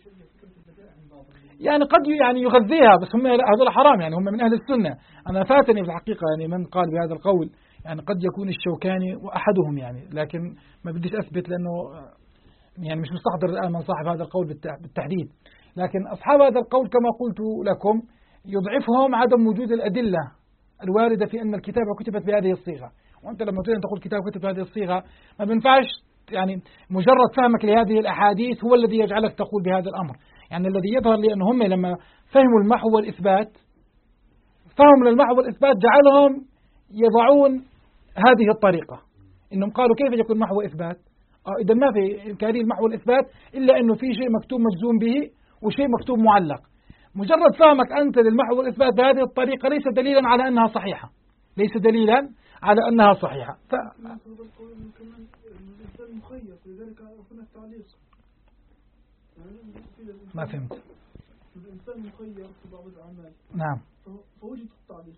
يعني قد يغذيها، بس هم هذول حرام، يعني هم من أهل السنة. أنا فاتني في الحقيقة يعني من قال بهذا القول، يعني قد يكون الشوكاني وأحدهم يعني، لكن ما بديش أثبت لأنه يعني مش مستحضر الآن من صاحب هذا القول بالتحديد. لكن أصحاب هذا القول كما قلت لكم يضعفهم عدم وجود الأدلة الواردة في أن الكتابة كتبت بهذه الصيغة. وأنت لما تريد أن تقول كتاب كتب بهذه الصيغة ما بينفعش، يعني مجرد فهمك لهذه الأحاديث هو الذي يجعلك تقول بهذا الأمر. يعني الذي يظهر لي أن هم لما فهموا المحو والإثبات، فهم للمحو والإثبات جعلهم يضعون هذه الطريقة، إنهم قالوا كيف يكون محو وإثبات؟ إذا ما في إمكانية المحو والإثبات إلا أنه في شيء مكتوب مجزوم به وشيء مكتوب معلق. مجرد فهمك أنت للمحو والإثبات بهذه الطريقة ليس دليلا على أنها صحيحة، ليس دليلا على أنها صحيحة. ما فهمت. الإنسان مخير في بعض الأعمال. نعم. فوجد التعليق.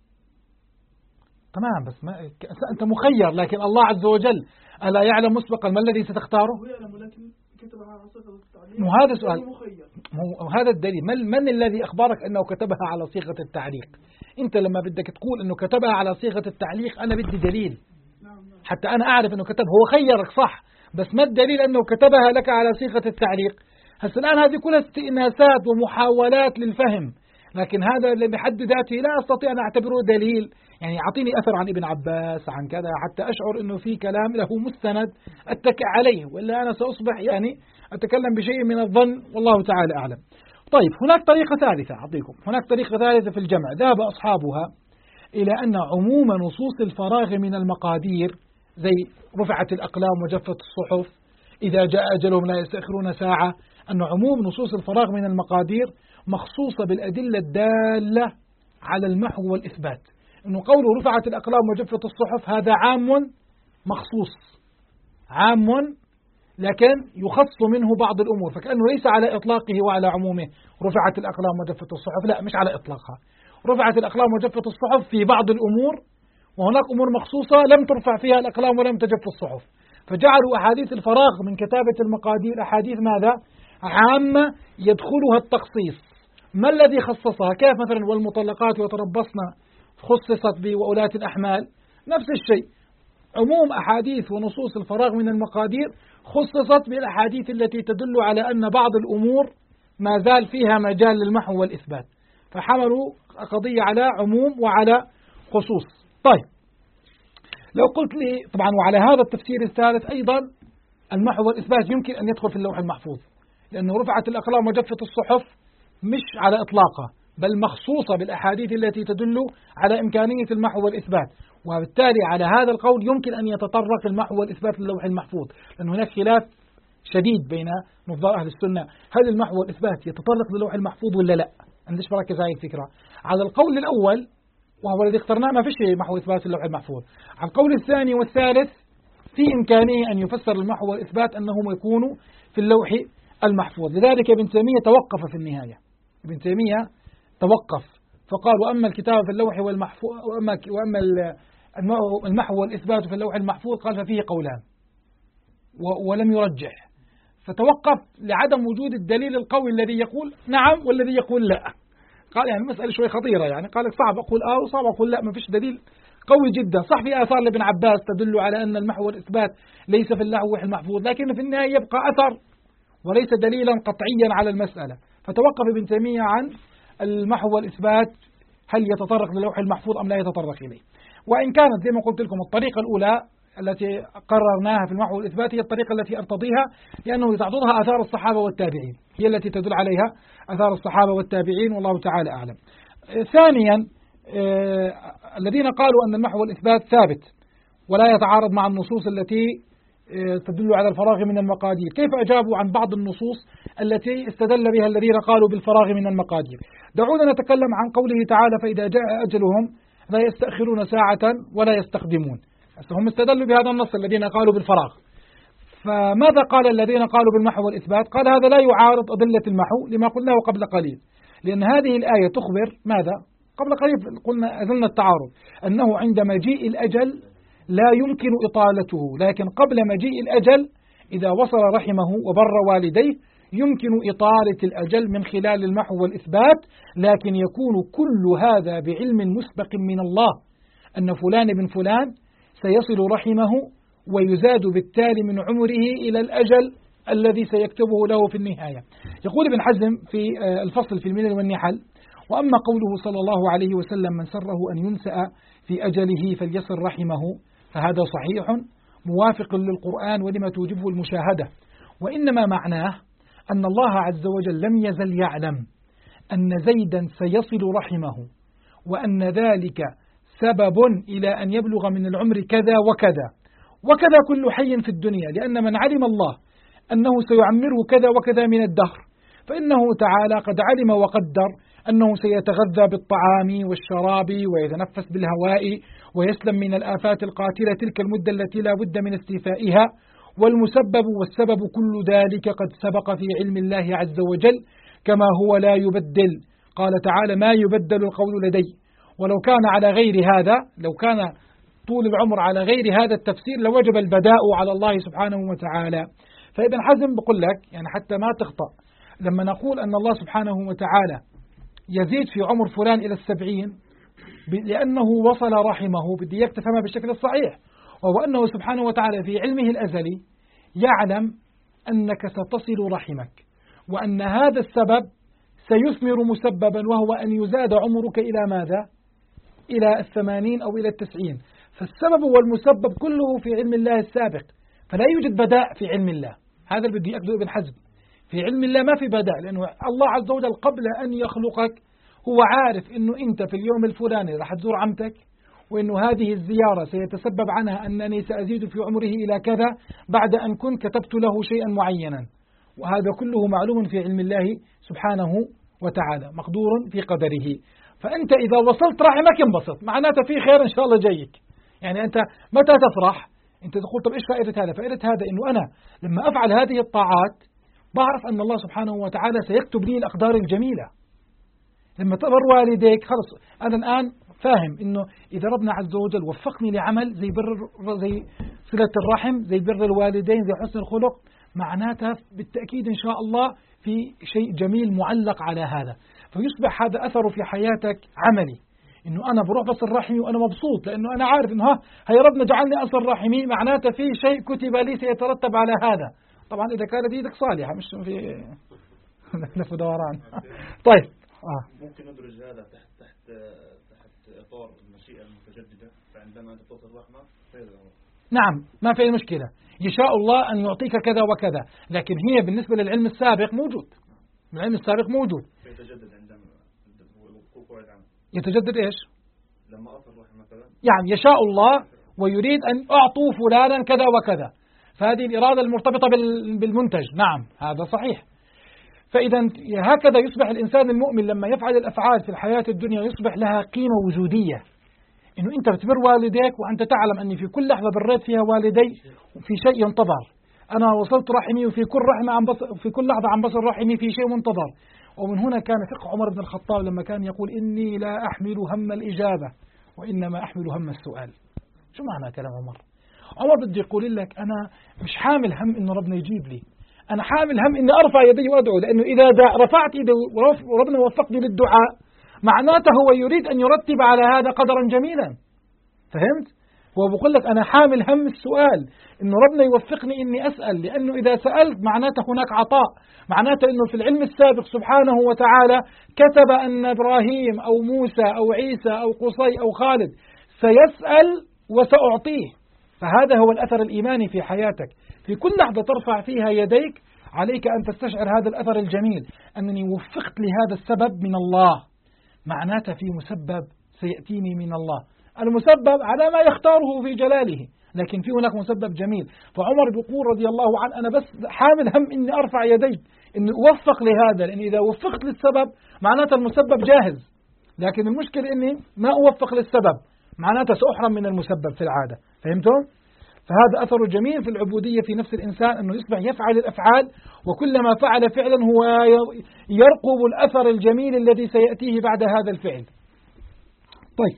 تمام، بس ما أنت مخير، لكن الله عز وجل ألا يعلم مسبقا ما الذي ستختاره؟ هو يعلم، ولكن كتب على صيغة التعليق. وهذا سؤال. وهذا الدليل. من الذي أخبرك أنه كتبها على صيغة التعليق؟ أنت لما بدك تقول أنه كتبها على صيغة التعليق أنا بدي دليل حتى أنا أعرف أنه كتب. هو خيرك صح، بس ما الدليل أنه كتبها لك على صيغة التعليق؟ هسه الآن هذه كلها استئناسات ومحاولات للفهم، لكن هذا اللي بحد ذاته لا أستطيع أن أعتبره دليل، يعني أعطيني أثر عن ابن عباس عن كذا حتى أشعر أنه في كلام له مستند أتكئ عليه، ولا أنا سأصبح يعني أتكلم بشيء من الظن والله تعالى أعلم. طيب هناك طريقة ثالثة أعطيكم، هناك طريقة ثالثة في الجمع ذهب أصحابها إلى أن عموم نصوص الفراغ من المقادير زي رفعت الأقلام وجفت الصحف إذا جاء أجلهم لا يستأخرون ساعة، أن عموم نصوص الفراغ من المقادير مخصوصة بالأدلة الدالة على المحو والإثبات، أنه قوله رفعت الأقلام وجفت الصحف هذا عام مخصوص، عام لكن يخص منه بعض الأمور، فكأنه ليس على إطلاقه وعلى عمومه رفعت الأقلام وجفت الصحف، لا مش على إطلاقها، رفعت الأقلام وجفت الصحف في بعض الأمور، وهناك أمور مخصوصة لم ترفع فيها الأقلام ولم تجف الصحف، فجعلوا أحاديث الفراغ من كتابة المقادير أحاديث ماذا؟ عامة يدخلها التخصيص. ما الذي خصصها؟ كيف مثلا والمطلقات وتربصن خصصت بولاة الأحمال؟ نفس الشيء، عموم أحاديث ونصوص الفراغ من المقادير خصصت بالأحاديث التي تدل على أن بعض الأمور ما زال فيها مجال للمحو والإثبات، فحملوا قضية على عموم وعلى خصوص. طيب لو قلت لي طبعا وعلى هذا التفسير الثالث أيضا المحو والإثبات يمكن أن يدخل في اللوح المحفوظ، لأنه رفعت الأقلام وجفت الصحف مش على إطلاقه بل مخصوصة بالأحاديث التي تدل على إمكانية المحو والإثبات، وبالتالي على هذا القول يمكن أن يتطرق المحو والإثبات للوح المحفوظ، لأن هناك خلاف شديد بين نظار أهل السنة هل المحو والإثبات يتطرق للوح المحفوظ ولا لا. عندش بركز هاي الفكرة. على القول الأول وهو الذي اخترناه ما فيش محو إثبات اللوح المحفوظ، على القول الثاني والثالث في إمكانية أن يفسر المحو والإثبات أنهم يكونوا في اللوح المحفوظ. لذلك ابن تيمية توقف في النهاية، ابن تيمية توقف فقال وأما الكتاب في اللوح والمحفوظ وأما المحو والإثبات في اللوح المحفوظ قال ففيه قولان ولم يرجح، فتوقف لعدم وجود الدليل القوي الذي يقول نعم والذي يقول لا. قال يعني المسألة شوي خطيرة، يعني قال لك صعب أقول وصعب أقول لا، ما فيش دليل قوي جدا. صح في آثار لابن عباس تدل على أن المحو والإثبات ليس في اللوح المحفوظ، لكن في النهاية يبقى أثر وليس دليلا قطعيا على المسألة. فتوقف ابن تيمية عن المحو والإثبات هل يتطرق للوح المحفوظ أم لا يتطرق إليه. وإن كانت زي ما قلت لكم الطريقة الأولى التي قررناها في المحو والإثبات هي الطريقة التي أرتضيها، لأنه تعضدها آثار الصحابة والتابعين، هي التي تدل عليها آثار الصحابة والتابعين والله تعالى أعلم. ثانيا الذين قالوا أن المحو والإثبات ثابت ولا يتعارض مع النصوص التي تدل على الفراغ من المقادير، كيف أجابوا عن بعض النصوص التي استدل بها الذين قالوا بالفراغ من المقادير؟ دعونا نتكلم عن قوله تعالى فإذا جاء أجلهم لا يستأخرون ساعة ولا يستقدمون. هم استدلوا بهذا النص الذين قالوا بالفراغ، فماذا قال الذين قالوا بالمحو والإثبات؟ قال هذا لا يعارض أدلة المحو لما قلناه قبل قليل، لأن هذه الآية تخبر ماذا؟ قبل قليل قلنا أزلنا التعارض، أنه عند مجيء الأجل لا يمكن إطالته، لكن قبل مجيء الأجل إذا وصل رحمه وبر والديه يمكن إطالة الأجل من خلال المحو والإثبات، لكن يكون كل هذا بعلم مسبق من الله أن فلان بن فلان سيصل رحمه ويزاد بالتالي من عمره إلى الأجل الذي سيكتبه له في النهاية. يقول ابن حزم في الفصل في الملل والنحل وأما قوله صلى الله عليه وسلم من سره أن ينسأ في أجله فليصل رحمه فهذا صحيح موافق للقرآن ولما توجبه المشاهدة، وإنما معناه أن الله عز وجل لم يزل يعلم أن زيدا سيصل رحمه وأن ذلك سبب إلى أن يبلغ من العمر كذا وكذا وكذا كل حي في الدنيا، لأن من علم الله أنه سيعمره كذا وكذا من الدهر فإنه تعالى قد علم وقدر أنه سيتغذى بالطعام والشراب ويتنفس بالهواء ويسلم من الآفات القاتلة تلك المدة التي لا بد من استيفائها، والمسبب والسبب كل ذلك قد سبق في علم الله عز وجل كما هو لا يبدل. قال تعالى ما يبدل القول لدي، ولو كان على غير هذا، لو كان طول العمر على غير هذا التفسير لوجب البداء على الله سبحانه وتعالى. فابن حزم بقول لك يعني حتى ما تخطأ لما نقول أن الله سبحانه وتعالى يزيد في عمر فلان إلى 70 لأنه وصل رحمه، بدي إياك تفهمها بالشكل الصحيح، وهو أنه سبحانه وتعالى في علمه الأزلي يعلم أنك ستصل رحمك، وأن هذا السبب سيثمر مسببا، وهو أن يزاد عمرك إلى ماذا؟ إلى 80 أو إلى 90. فالسبب والمسبب كله في علم الله السابق، فلا يوجد بداء في علم الله. هذا اللي بدي أكده ابن حزم، في علم الله ما في بداء، لأنه الله عز وجل قبل أن يخلقك هو عارف أنه أنت في اليوم الفلاني راح تزور عمتك، وأنه هذه الزيارة سيتسبب عنها أنني سأزيد في عمره إلى كذا بعد أن كنت كتبت له شيئا معينا، وهذا كله معلوم في علم الله سبحانه وتعالى، مقدور في قدره. فأنت إذا وصلت رحمك انبسط، معناته في خير إن شاء الله جايك. يعني أنت متى تفرح؟ أنت تقول طب إيش فائدة هذا؟ فائدة هذا أنه أنا لما أفعل هذه الطاعات بعرف أن الله سبحانه وتعالى سيكتب لي الأقدار الجميلة. لما تبر والديك خلص، أنا الآن فاهم أنه إذا ربنا عز وجل وفقني لعمل زي زي صلة الرحم، زي بر الوالدين، زي حسن الخلق، معناتها بالتأكيد إن شاء الله في شيء جميل معلق على هذا، فيصبح هذا أثره في حياتك عملي، إنه أنا بروح بصل رحمي وأنا مبسوط، لأنه أنا عارف إنه هي ربنا جعلني أصل رحمي، معناته في شيء كتب لي سيترتب على هذا. طبعا إذا كانت يدك صالحة، مش في لف دوران. طيب ممكن ندرج هذا تحت إطار المشيئة المتجددة، فعندما تصل الرحمة نعم ما في مشكلة، يشاء الله أن يعطيك كذا وكذا، لكن هي بالنسبة للعلم السابق موجود، العلم السابق موجود. يتجدد عندما يتجدد إيش؟ لما أصل الرحمة مثلا، يعني يشاء الله ويريد أن أعطوا فلانا كذا وكذا، فهذه الإرادة المرتبطة بالمنتج. نعم هذا صحيح. فإذا هكذا يصبح الإنسان المؤمن لما يفعل الأفعال في الحياة الدنيا يصبح لها قيمة وجودية، إنه أنت بتبر والديك وأنت تعلم أني في كل لحظة بريت فيها والدي في شيء ينتظر، أنا وصلت رحمي وفي كل في كل لحظة عم بصل رحمي في شيء منتظر. ومن هنا كان فقه عمر بن الخطاب لما كان يقول إني لا أحمل هم الإجابة وإنما أحمل هم السؤال. شو معنى كلام عمر؟ عمر بده يقول لك أنا مش حامل هم إنه ربنا يجيب لي، أنا حامل هم إني أرفع يدي وأدعو، لأنه إذا رفعت يدي وربنا وفقني للدعاء معناته هو يريد أن يرتب على هذا قدرا جميلا. فهمت؟ هو بقول لك أنا حامل هم السؤال، إنه ربنا يوفقني إني أسأل، لأنه إذا سألت معناته هناك عطاء، معناته إنه في العلم السابق سبحانه وتعالى كتب أن إبراهيم أو موسى أو عيسى أو قصي أو خالد سيسأل وسأعطيه. فهذا هو الأثر الإيماني في حياتك، في كل لحظة ترفع فيها يديك عليك أن تستشعر هذا الأثر الجميل، أنني وفقت لهذا السبب من الله، معناته في مسبب سيأتيني من الله، المسبب على ما يختاره في جلاله، لكن في هناك مسبب جميل. فعمر بيقول رضي الله عنه أنا بس حامل هم إني أرفع يدي، إني أوفق لهذا، لأن إذا وفقت للسبب معناته المسبب جاهز، لكن المشكلة إني ما أوفق للسبب، معناته سأحرم من المسبب في العادة. فهمتم؟ فهذا أثر جميل في العبودية في نفس الإنسان، أنه يصبح يفعل الأفعال، وكلما فعل فعلا هو يرقب الأثر الجميل الذي سيأتيه بعد هذا الفعل. طيب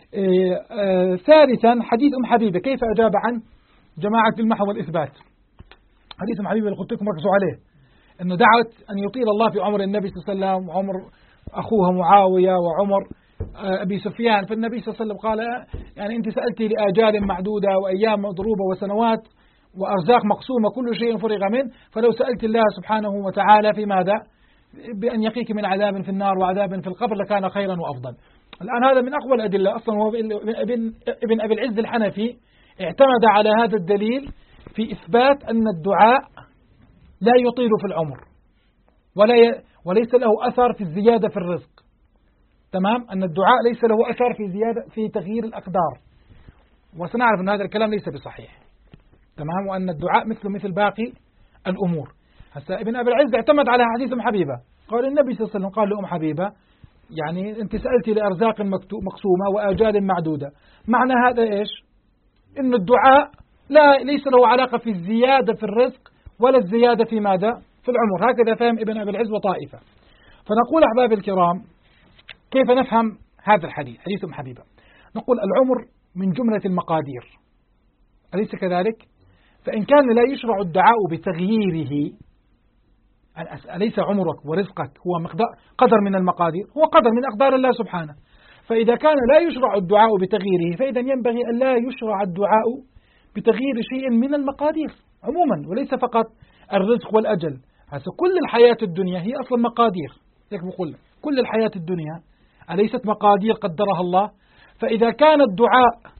ثالثا حديث أم حبيبة، كيف أجاب عن جماعة المحو والإثبات. حديث أم حبيبة اللي قلت لكم ركزوا عليه، أنه دعت أن يطيل الله في عمر النبي صلى الله عليه وسلم وعمر أخوها معاوية وعمر أبي سفيان. فالنبي صلى الله عليه وسلم قال يعني أنت سألتي لآجال معدودة وأيام مضروبة وسنوات وأرزاق مقسومة كل شيء فرغ منه، فلو سألت الله سبحانه وتعالى في ماذا؟ بأن يقيك من عذاب في النار وعذاب في القبر لكان خيرا وأفضل. الآن هذا من أقوى الأدلة، أصلا هو ابن أبي العز الحنفي اعتمد على هذا الدليل في إثبات أن الدعاء لا يطيل في العمر وليس له أثر في الزيادة في الرزق. تمام؟ أن الدعاء ليس له أثر في زيادة في تغيير الأقدار، وسنعرف أن هذا الكلام ليس بصحيح. تمام؟ وأن الدعاء مثل باقي الأمور. هسا ابن أبي العز اعتمد على حديث أم حبيبة، قال النبي صلى الله عليه وسلم قال لأم حبيبة يعني أنت سألتي لأرزاق مقسومة وآجال معدودة، معنى هذا إيش؟ إن الدعاء ليس له علاقة في الزيادة في الرزق ولا الزيادة في ماذا؟ في العمر. هكذا فهم ابن أبي العز وطائفة. فنقول أحباب الكرام كيف نفهم هذا الحديث، حديث أم حبيبة؟ نقول العمر من جملة المقادير، أليس كذلك؟ فإن كان لا يشرع الدعاء بتغييره، أليس عمرك ورزقك هو قدر من المقادير، هو قدر من أقدار الله سبحانه. فإذا كان لا يشرع الدعاء بتغييره فإذا ينبغي أن لا يشرع الدعاء بتغيير شيء من المقادير عموما، وليس فقط الرزق والأجل. هذا كل الحياة الدنيا هي أصلا مقادير، هيك بقول كل الحياة الدنيا أليست مقادير قدرها الله؟ فإذا كان الدعاء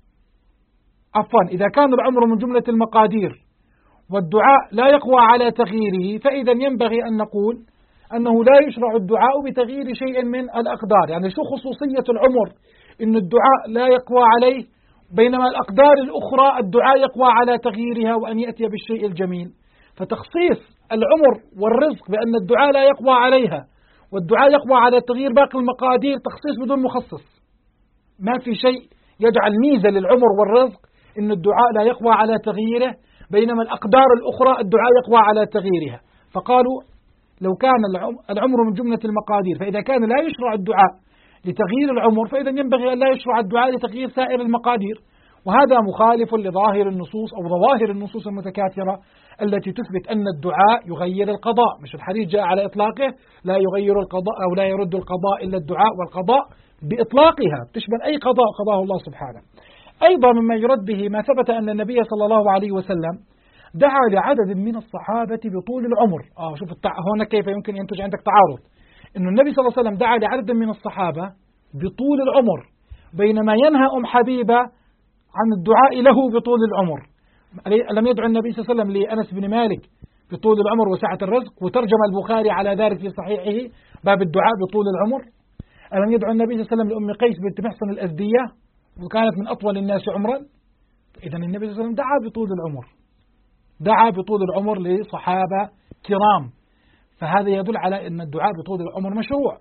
إذا كان العمر من جملة المقادير والدعاء لا يقوى على تغييره، فإذا ينبغي أن نقول أنه لا يشرع الدعاء بتغيير شيء من الأقدار. يعني شو خصوصية العمر؟ إن الدعاء لا يقوى عليه، بينما الأقدار الأخرى الدعاء يقوى على تغييرها وأن يأتي بالشيء الجميل. فتخصيص العمر والرزق بأن الدعاء لا يقوى عليها والدعاء يقوى على تغيير باقي المقادير تخصيص بدون مخصص. ما في شيء يجعل ميزة للعمر والرزق إن الدعاء لا يقوى على تغييره، بينما الأقدار الأخرى الدعاء يقوى على تغييرها. فقالوا لو كان العمر من جملة المقادير، فإذا كان لا يشرع الدعاء لتغيير العمر، فإذا ينبغي أن لا يشرع الدعاء لتغيير سائر المقادير. وهذا مخالف لظاهر النصوص أو ظواهر النصوص المتكاثرة التي تثبت أن الدعاء يغير القضاء. مش الحديث جاء على إطلاقه لا يغير القضاء أو لا يرد القضاء إلا الدعاء، والقضاء بإطلاقها تشمل أي قضاء قضاه الله سبحانه. أيضا مما يرد به ما ثبت أن النبي صلى الله عليه وسلم دعا لعدد من الصحابة بطول العمر. شوف هنا كيف يمكن ينتج عندك تعارض، أن النبي صلى الله عليه وسلم دعا لعدد من الصحابة بطول العمر، بينما ينهى حبيبة عن الدعاء له بطول العمر. لم يدعو النبي صلى الله عليه وسلم لأنس بن مالك بطول العمر وسعة الرزق، وترجم البخاري على ذلك في صحيحه باب الدعاء بطول العمر. ألم يدعو النبي صلى الله عليه وسلم لأم قيس بنت محصن الأزدية وكانت من أطول الناس عمرا؟ إذا النبي صلى الله عليه وسلم دعا بطول العمر، دعا بطول العمر لصحابة كرام، فهذا يدل على أن الدعاء بطول العمر مشروع.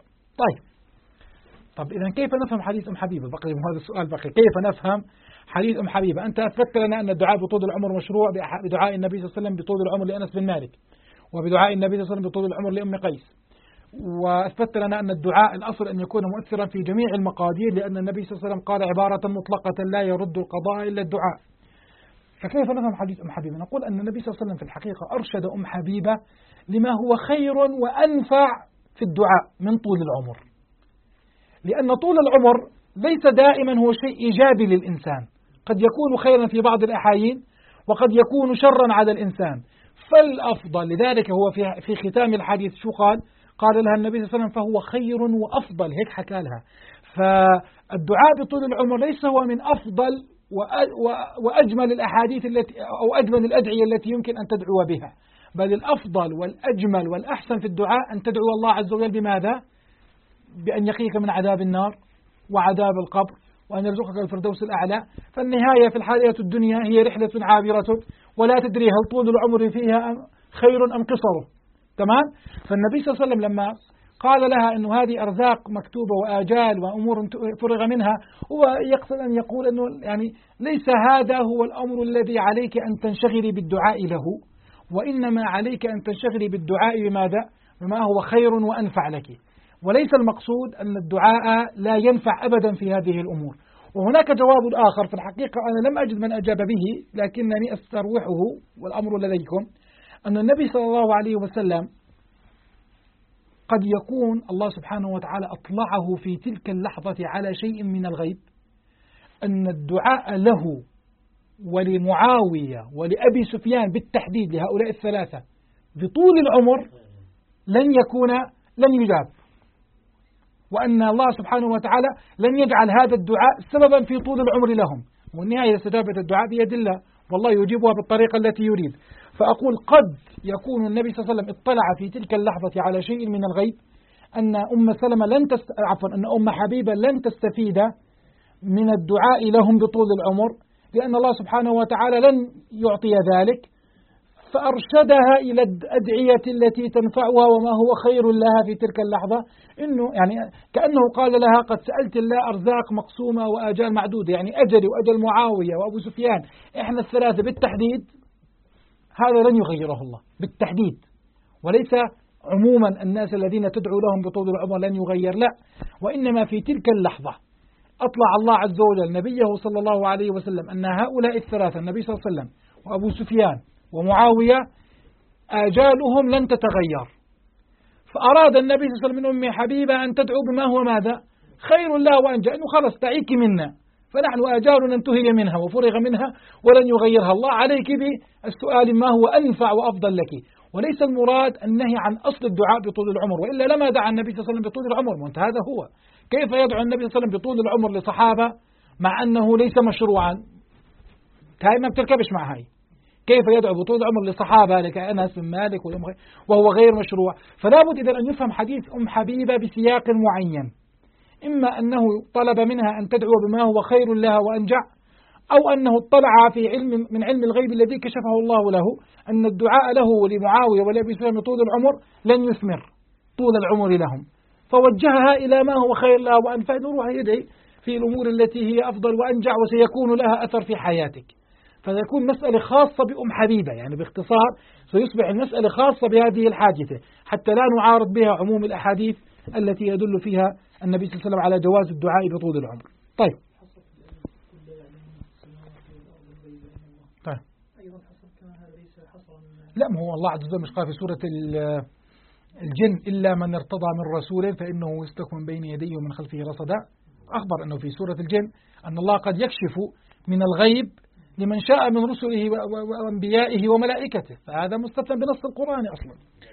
طيب إذا كيف نفهم حديث حبيبة؟ بقي هذا السؤال بقي، كيف نفهم حديث حبيبة؟ أنت أثبتت لنا أن الدعاء بطول العمر مشروع بدعاء النبي صلى الله عليه وسلم بطول العمر لأنس بن مالك، وبدعاء النبي صلى الله عليه وسلم بطول العمر لأم قيس، وأثبتت لنا أن الدعاء الأصل أن يكون مؤثرا في جميع المقادير، لأن النبي صلى الله عليه وسلم قال عبارة مطلقة لا يرد القضاء إلا الدعاء. فكيف نفهم حديث حبيبة؟ نقول أن النبي صلى الله عليه وسلم في الحقيقة أرشد حبيبة لما هو خير وأنفع في الدعاء من طول العمر، لأن طول العمر ليس دائما هو شيء إيجابي للإنسان، قد يكون خيرا في بعض الأحايين وقد يكون شرا على الإنسان. فالأفضل لذلك هو في ختام الحديث شو قال لها النبي صلى الله عليه وسلم فهو خير وأفضل، هيك حكى لها. فالدعاء بطول العمر ليس هو من أفضل وأجمل الأحاديث أو أجمل الأدعية التي يمكن أن تدعو بها، بل الأفضل والأجمل والأحسن في الدعاء أن تدعو الله عز وجل بماذا؟ بأن يقيك من عذاب النار وعذاب القبر وأن يرزقك الفردوس الأعلى. فالنهاية في الحياة الدنيا هي رحلة عابرة ولا تدري هل طول العمر فيها خير أم قصره. تمام؟ فالنبي صلى الله عليه وسلم لما قال لها أنه هذه أرزاق مكتوبة وآجال وأمور فرغ منها، هو يقصد أن يقول أنه يعني ليس هذا هو الأمر الذي عليك أن تنشغلي بالدعاء له، وإنما عليك أن تنشغلي بالدعاء بماذا؟ بما هو خير وأنفع لك. وليس المقصود أن الدعاء لا ينفع أبدا في هذه الأمور. وهناك جواب آخر في الحقيقة أنا لم أجد من أجاب به لكنني أستروحه والأمر لديكم، أن النبي صلى الله عليه وسلم قد يكون الله سبحانه وتعالى أطلعه في تلك اللحظة على شيء من الغيب، أن الدعاء له ولمعاوية ولأبي سفيان بالتحديد لهؤلاء الثلاثة بطول العمر لن يجاب، وأن الله سبحانه وتعالى لن يجعل هذا الدعاء سببا في طول العمر لهم، والنهاية استجابة الدعاء بيد الله والله يجيبها بالطريقة التي يريد. فأقول قد يكون النبي صلى الله عليه وسلم اطلع في تلك اللحظة على شيء من الغيب، أن أن أم حبيبة لن تستفيد من الدعاء لهم بطول العمر، لأن الله سبحانه وتعالى لن يعطي ذلك، فأرشدها إلى الأدعية التي تنفعها وما هو خير لها في تلك اللحظة. إنه يعني كأنه قال لها قد سألت الله أرزاق مقسومة وآجال معدودة، يعني أجلي وأجل معاوية وأبو سفيان إحنا الثلاثة بالتحديد، هذا لن يغيره الله بالتحديد، وليس عموما الناس الذين تدعو لهم بطول العمر لن يغير، لا، وإنما في تلك اللحظة أطلع الله عز وجل نبيه صلى الله عليه وسلم أن هؤلاء الثلاثة النبي صلى الله عليه وسلم وأبو سفيان ومعاوية آجالهم لن تتغير، فأراد النبي صلى الله عليه وسلم من أم حبيبة أن تدعو بما هو ماذا؟ خير الله وأنجى، أنه خلص تعيك منا، فنحن آجالنا انتهي منها وفرغ منها ولن يغيرها الله، عليك بالسؤال ما هو أنفع وأفضل لك. وليس المراد النهي عن أصل الدعاء بطول العمر، وإلا لما دعا النبي صلى الله عليه وسلم بطول العمر، وانت هذا هو. كيف يدعو النبي صلى الله عليه وسلم بطول العمر لصحابة مع أنه ليس مشروعا؟ هاي ما بتركبش مع هاي. كيف يدعو بطول العمر لصحابة لكأنس بن مالك وهو غير مشروع؟ فلا بد إذن أن يفهم حديث حبيبة بسياق معين، إما أنه طلب منها أن تدعو بما هو خير لها وأنجع، أو أنه اطلع في علم من علم الغيب الذي كشفه الله له أن الدعاء له ولمعاوية ولأبي سفيان طول العمر لن يثمر طول العمر لهم، فوجهها إلى ما هو خير لها وأنفع، نروح يدعي في الأمور التي هي أفضل وأنجع وسيكون لها أثر في حياتك. فيكون مسألة خاصة حبيبة، يعني باختصار سيصبح المسألة خاصة بهذه الحادثة حتى لا نعارض بها عموم الأحاديث التي يدل فيها النبي صلى الله عليه وسلم على جواز الدعاء بطول العمر. طيب لا، ما هو الله عز وجل مش قال في سورة الجن إلا من ارتضى من رسول فإنه يسلك من بين يديه ومن خلفه رصدا؟ أخبر أنه في سورة الجن أن الله قد يكشف من الغيب لمن شاء من رسله وأنبيائه وملائكته، فهذا مستثنى بنص القرآن أصلا.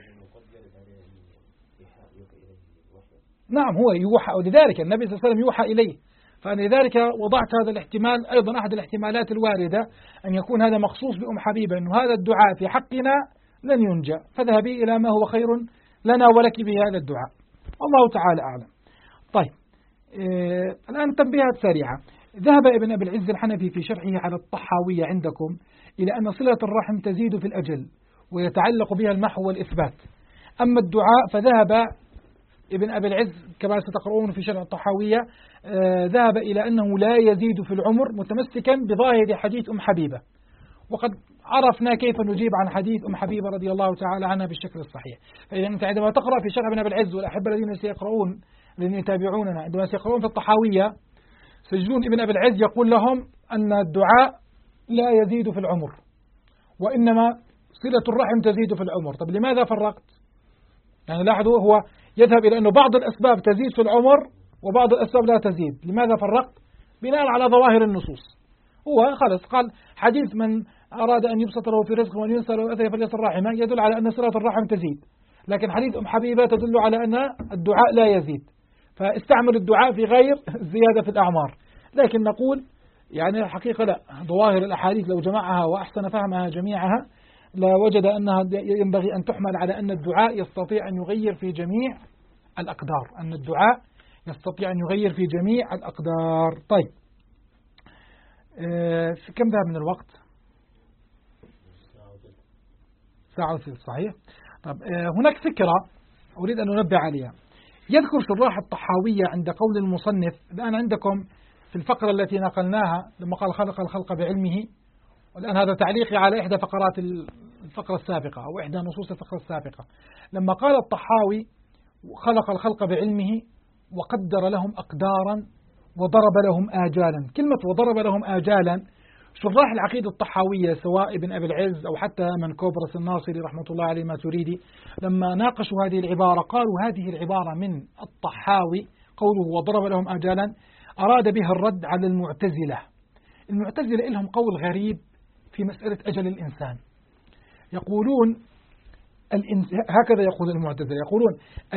نعم هو يوحى، ولذلك النبي صلى الله عليه وسلم يوحى إليه، فلذلك وضعت هذا الاحتمال أيضا أحد الاحتمالات الواردة أن يكون هذا مخصوص حبيبة، أنه هذا الدعاء في حقنا لن ينجى، فذهبي إلى ما هو خير لنا ولك بهذا الدعاء، والله تعالى أعلم. طيب الآن تنبيهات سريعة. ذهب ابن أبي العز الحنفي في شرحه على الطحاوية عندكم إلى أن صلة الرحم تزيد في الأجل ويتعلق بها المحو والإثبات. أما الدعاء فذهب ابن أبي العز كما ستقرؤون في شرح الطحاوية ذهب إلى أنه لا يزيد في العمر، متمسكا بظاهر حديث حبيبة، وقد عرفنا كيف نجيب عن حديث حبيبة رضي الله تعالى عنها بالشكل الصحيح. فإذا أنت عندما تقرأ في شرح ابن أبي العز، والأحبة الذين سيقرؤون الذين يتابعوننا عندما سيقرؤون في الطحاوية سيجدون ابن أبي العز يقول لهم أن الدعاء لا يزيد في العمر، وإنما صلة الرحم تزيد في العمر. طب لماذا فرقت؟ يعني لاحظوا، هو يذهب إلى أنه بعض الأسباب تزيد في العمر وبعض الأسباب لا تزيد. لماذا فرقت؟ بناء على ظواهر النصوص. هو خلص قال حديث من أراد أن يبسط له في رزقه وأن ينسى له أثره فليصل رحمه يدل على أن صلة الرحم تزيد، لكن حديث حبيبة تدل على أن الدعاء لا يزيد، فاستعمل الدعاء في غير الزيادة في الأعمار. لكن نقول يعني الحقيقة لا، ظواهر الأحاديث لو جمعها وأحسن فهمها جميعها لوجد أنها ينبغي أن تحمل على أن الدعاء يستطيع أن يغير في جميع الأقدار، أن الدعاء يستطيع أن يغير في جميع الأقدار. طيب كم ذهب من الوقت؟ ساعة وثلث صحيح. طب هناك فكرة أريد أن أنبه عليها. يذكر شراح الطحاوية عند قول المصنف الآن عندكم في الفقرة التي نقلناها لما قال خلق الخلق بعلمه، والآن هذا تعليقي على إحدى فقرات الفقرة السابقة أو إحدى نصوص الفقرة السابقة، لما قال الطحاوي خلق الخلق بعلمه وقدر لهم أقدارا وضرب لهم آجالا. كلمة وضرب لهم آجالا شراح العقيدة الطحاوية سواء ابن أبي العز أو حتى من كوبرس الناصري رحمة الله عليه ما تريدي لما ناقشوا هذه العبارة قالوا هذه العبارة من الطحاوي قوله وضرب لهم آجالا أراد بها الرد على المعتزلة. المعتزلة لهم قول غريب في مسألة أجل الإنسان، يقولون هكذا يقول المعتزلة، يقولون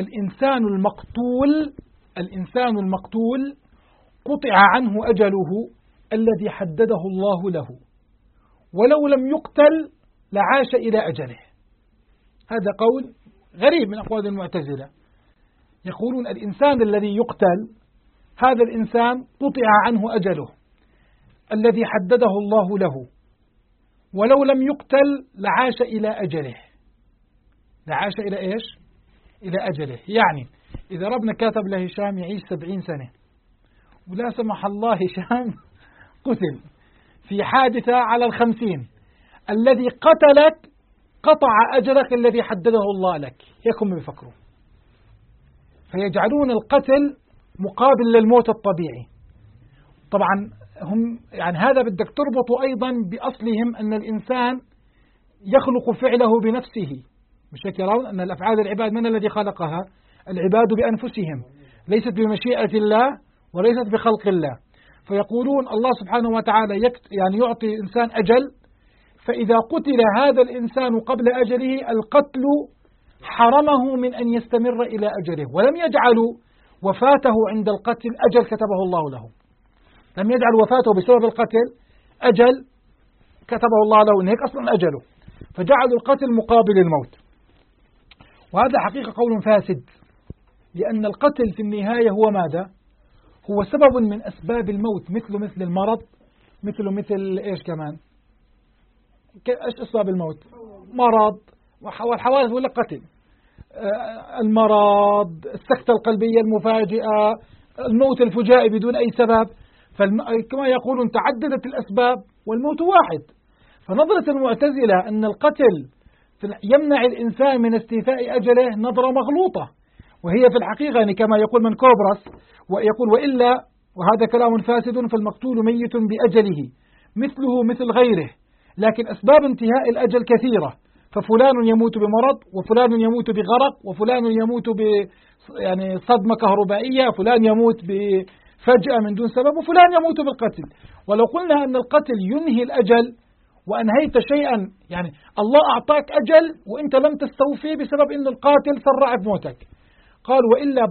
الإنسان المقتول قطع عنه أجله الذي حدده الله له، ولو لم يقتل لعاش إلى أجله. هذا قول غريب من أقوال المعتزلة، يقولون الإنسان الذي يقتل هذا الإنسان قطع عنه أجله الذي حدده الله له، ولو لم يقتل لعاش إلى أجله. لعاش إلى إيش؟ إلى أجله. يعني إذا ربنا كاتب لهشام يعيش 70 سنة ولا سمح الله هشام قتل في حادثة على 50، الذي قتلك قطع أجلك الذي حدده الله لك. هيك هم بيفكروا، فيجعلون القتل مقابل للموت الطبيعي. طبعا هم يعني هذا بدك تربطوا أيضا بأصلهم أن الإنسان يخلق فعله بنفسه، مش هيك يرون أن الأفعال العباد من الذي خلقها؟ العباد بأنفسهم، ليست بمشيئة الله وليست بخلق الله. فيقولون الله سبحانه وتعالى يعني يعطي إنسان أجل فإذا قتل هذا الإنسان قبل أجله القتل حرمه من أن يستمر إلى أجله، ولم يجعلوا وفاته عند القتل أجل كتبه الله له، لم يجعل وفاته بسبب القتل أجل كتبه الله له، إن هيك أصلا أجله، فجعلوا القتل مقابل الموت. وهذا حقيقة قول فاسد، لأن القتل في النهاية هو ماذا؟ هو سبب من أسباب الموت، مثل المرض، مثل إيش كمان؟ إيش أسباب الموت؟ مرض، والحوادث ولا قتل، المرض، السكتة القلبية المفاجئة، الموت الفجائي بدون أي سبب. كما يقولون تعددت الأسباب والموت واحد. فنظرة المعتزلة أن القتل يمنع الإنسان من استيفاء أجله نظرة مغلوطة، وهي في الحقيقة يعني كما يقول من كوبرس ويقول وإلا، وهذا كلام فاسد، فالمقتول ميت بأجله مثله مثل غيره، لكن أسباب انتهاء الأجل كثيرة، ففلان يموت بمرض، وفلان يموت بغرق، وفلان يموت يعني صدمة كهربائية، فلان يموت بفجأة من دون سبب، وفلان يموت بالقتل. ولو قلنا أن القتل ينهي الأجل وأنهيت شيئا، يعني الله أعطاك أجل وإنت لم تستوفي بسبب أن القاتل سرع بموتك، قال وإلا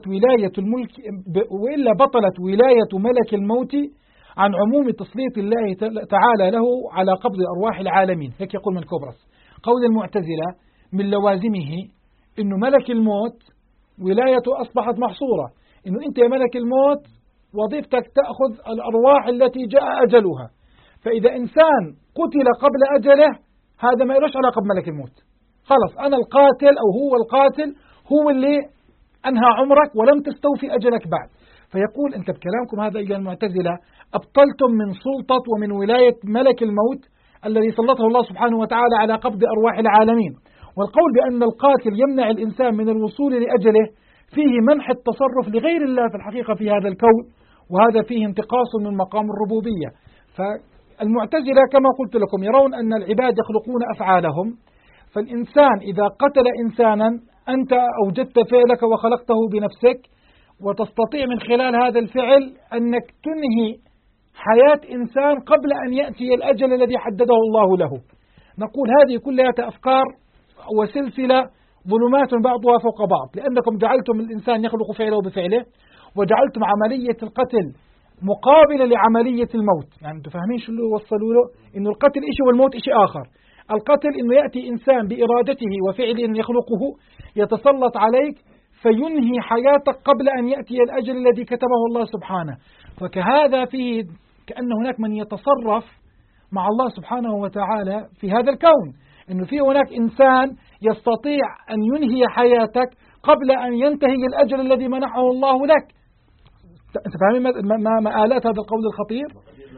بطلت ولاية ملك الموت عن عموم تسليط الله تعالى له على قبض أرواح العالمين. هيك يقول من كوبرس. قول المعتزلة من لوازمه إنه ملك الموت ولايته أصبحت محصورة، إنه أنت يا ملك الموت وظيفتك تأخذ الأرواح التي جاء أجلها، فإذا إنسان قتل قبل أجله هذا ما يلوش علاقة بملك الموت، خلص أنا القاتل أو هو القاتل هو اللي أنهى عمرك ولم تستوفي أجلك بعد. فيقول أنت بكلامكم هذا إلى المعتزلة أبطلتم من سلطة ومن ولاية ملك الموت الذي سلطه الله سبحانه وتعالى على قبض أرواح العالمين. والقول بأن القاتل يمنع الإنسان من الوصول لأجله فيه منح التصرف لغير الله في الحقيقة في هذا الكون، وهذا فيه انتقاص من مقام الربوبية. فالمعتزلة كما قلت لكم يرون أن العباد يخلقون أفعالهم، فالإنسان إذا قتل إنسانا أنت أوجدت فعلك وخلقته بنفسك، وتستطيع من خلال هذا الفعل أنك تنهي حياة إنسان قبل أن يأتي الأجل الذي حدده الله له. نقول هذه كلها أفكار وسلسلة ظلمات بعضها فوق بعض، لأنكم جعلتم الإنسان يخلق فعله بفعله، وجعلتم عملية القتل مقابلة لعملية الموت. يعني أنتم فاهمين شو اللي وصلوا له؟ إنه القتل إشي والموت إشي آخر. القتل إنه يأتي إنسان بإرادته وفعل يخلقه يتسلط عليك فينهي حياتك قبل أن يأتي الأجل الذي كتبه الله سبحانه. فكهذا فيه كأن هناك من يتصرف مع الله سبحانه وتعالى في هذا الكون، إنه في هناك إنسان يستطيع أن ينهي حياتك قبل أن ينتهي الأجل الذي منحه الله لك. أنت فاهمين ما آلات هذا القول الخطير؟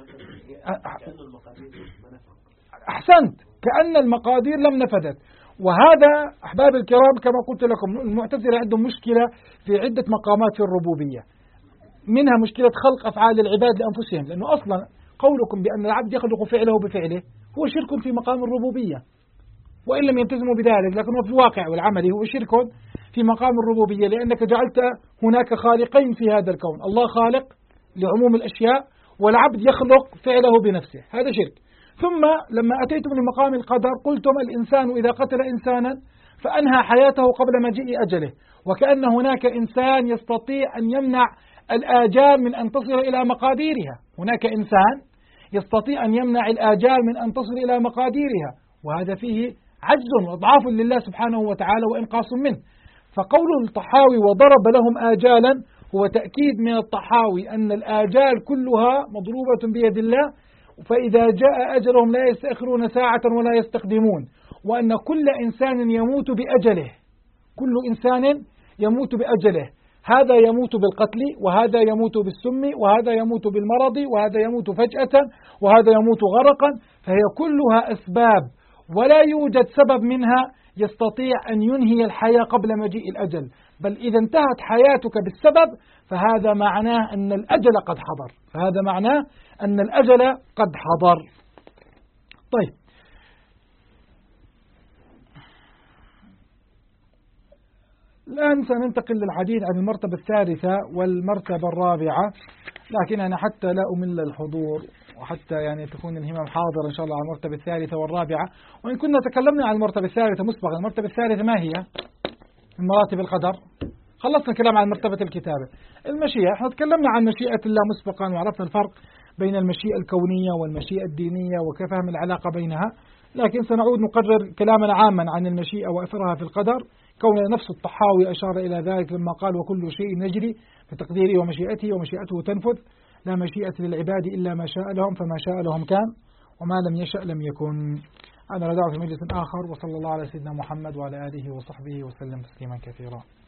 أحسنت، كأن المقادير لم نفذت. وهذا أحباب الكرام كما قلت لكم المعتزلة عندهم مشكلة في عدة مقامات في الربوبية، منها مشكلة خلق أفعال العباد لأنفسهم، لأنه أصلا قولكم بأن العبد يخلق فعله بفعله هو شرك في مقام الربوبية، وإن لم يلتزموا بذلك، لكنه في الواقع والعمل هو شرك في مقام الربوبية، لأنك جعلت هناك خالقين في هذا الكون، الله خالق لعموم الأشياء والعبد يخلق فعله بنفسه، هذا شرك. ثم لما أتيتم لمقام القدر قلتم الإنسان إذا قتل إنسانا فأنهى حياته قبل مجيء أجله، وكأن هناك إنسان يستطيع أن يمنع الآجال من أن تصل إلى مقاديرها، هناك إنسان يستطيع أن يمنع الآجال من أن تصل إلى مقاديرها، وهذا فيه عجز وإضعاف لله سبحانه وتعالى وإنقاص منه. فقول الطحاوي وضرب لهم آجالا هو تأكيد من الطحاوي أن الآجال كلها مضروبة بيد الله، فإذا جاء أجلهم لا يستأخرون ساعة ولا يستقدمون، وأن كل إنسان يموت بأجله، كل إنسان يموت بأجله، هذا يموت بالقتل، وهذا يموت بالسم، وهذا يموت بالمرض، وهذا يموت فجأة، وهذا يموت غرقا، فهي كلها أسباب ولا يوجد سبب منها يستطيع أن ينهي الحياة قبل مجيء الأجل، بل إذا انتهت حياتك بالسبب فهذا معناه أن الأجل قد حضر، فهذا معناه أن الأجل قد حضر. طيب، الآن سننتقل للحديث عن المرتبة الثالثة والمرتبة الرابعة، لكن أنا حتى لا أمل الحضور وحتى يعني تكون الهمم حاضرة إن شاء الله على المرتبة الثالثة والرابعة. وإن كنا تكلمنا عن المرتبة الثالثة مسبقا، المرتبة الثالثة ما هي؟ من مراتب القدر. خلصنا الكلام عن مرتبة الكتابة. المشيئة، احنا تكلمنا عن مشيئة الله مسبقا، وعرفنا الفرق بين المشيئة الكونية والمشيئة الدينية وكيف العلاقة بينها، لكن سنعود نقرر كلاما عاما عن المشيئة وأثرها في القدر، كون نفس الطحاوي أشار إلى ذلك لما قال وكل شيء يجري بتقديره ومشيئته ومشيئته تنفذ، لا مشيئة للعباد إلا ما شاء لهم، فما شاء لهم كان وما لم يشأ لم يكن. أنا ندعو في مجلس آخر، وصلى الله على سيدنا محمد وعلى آله وصحبه وسلم تسليما كثيرا.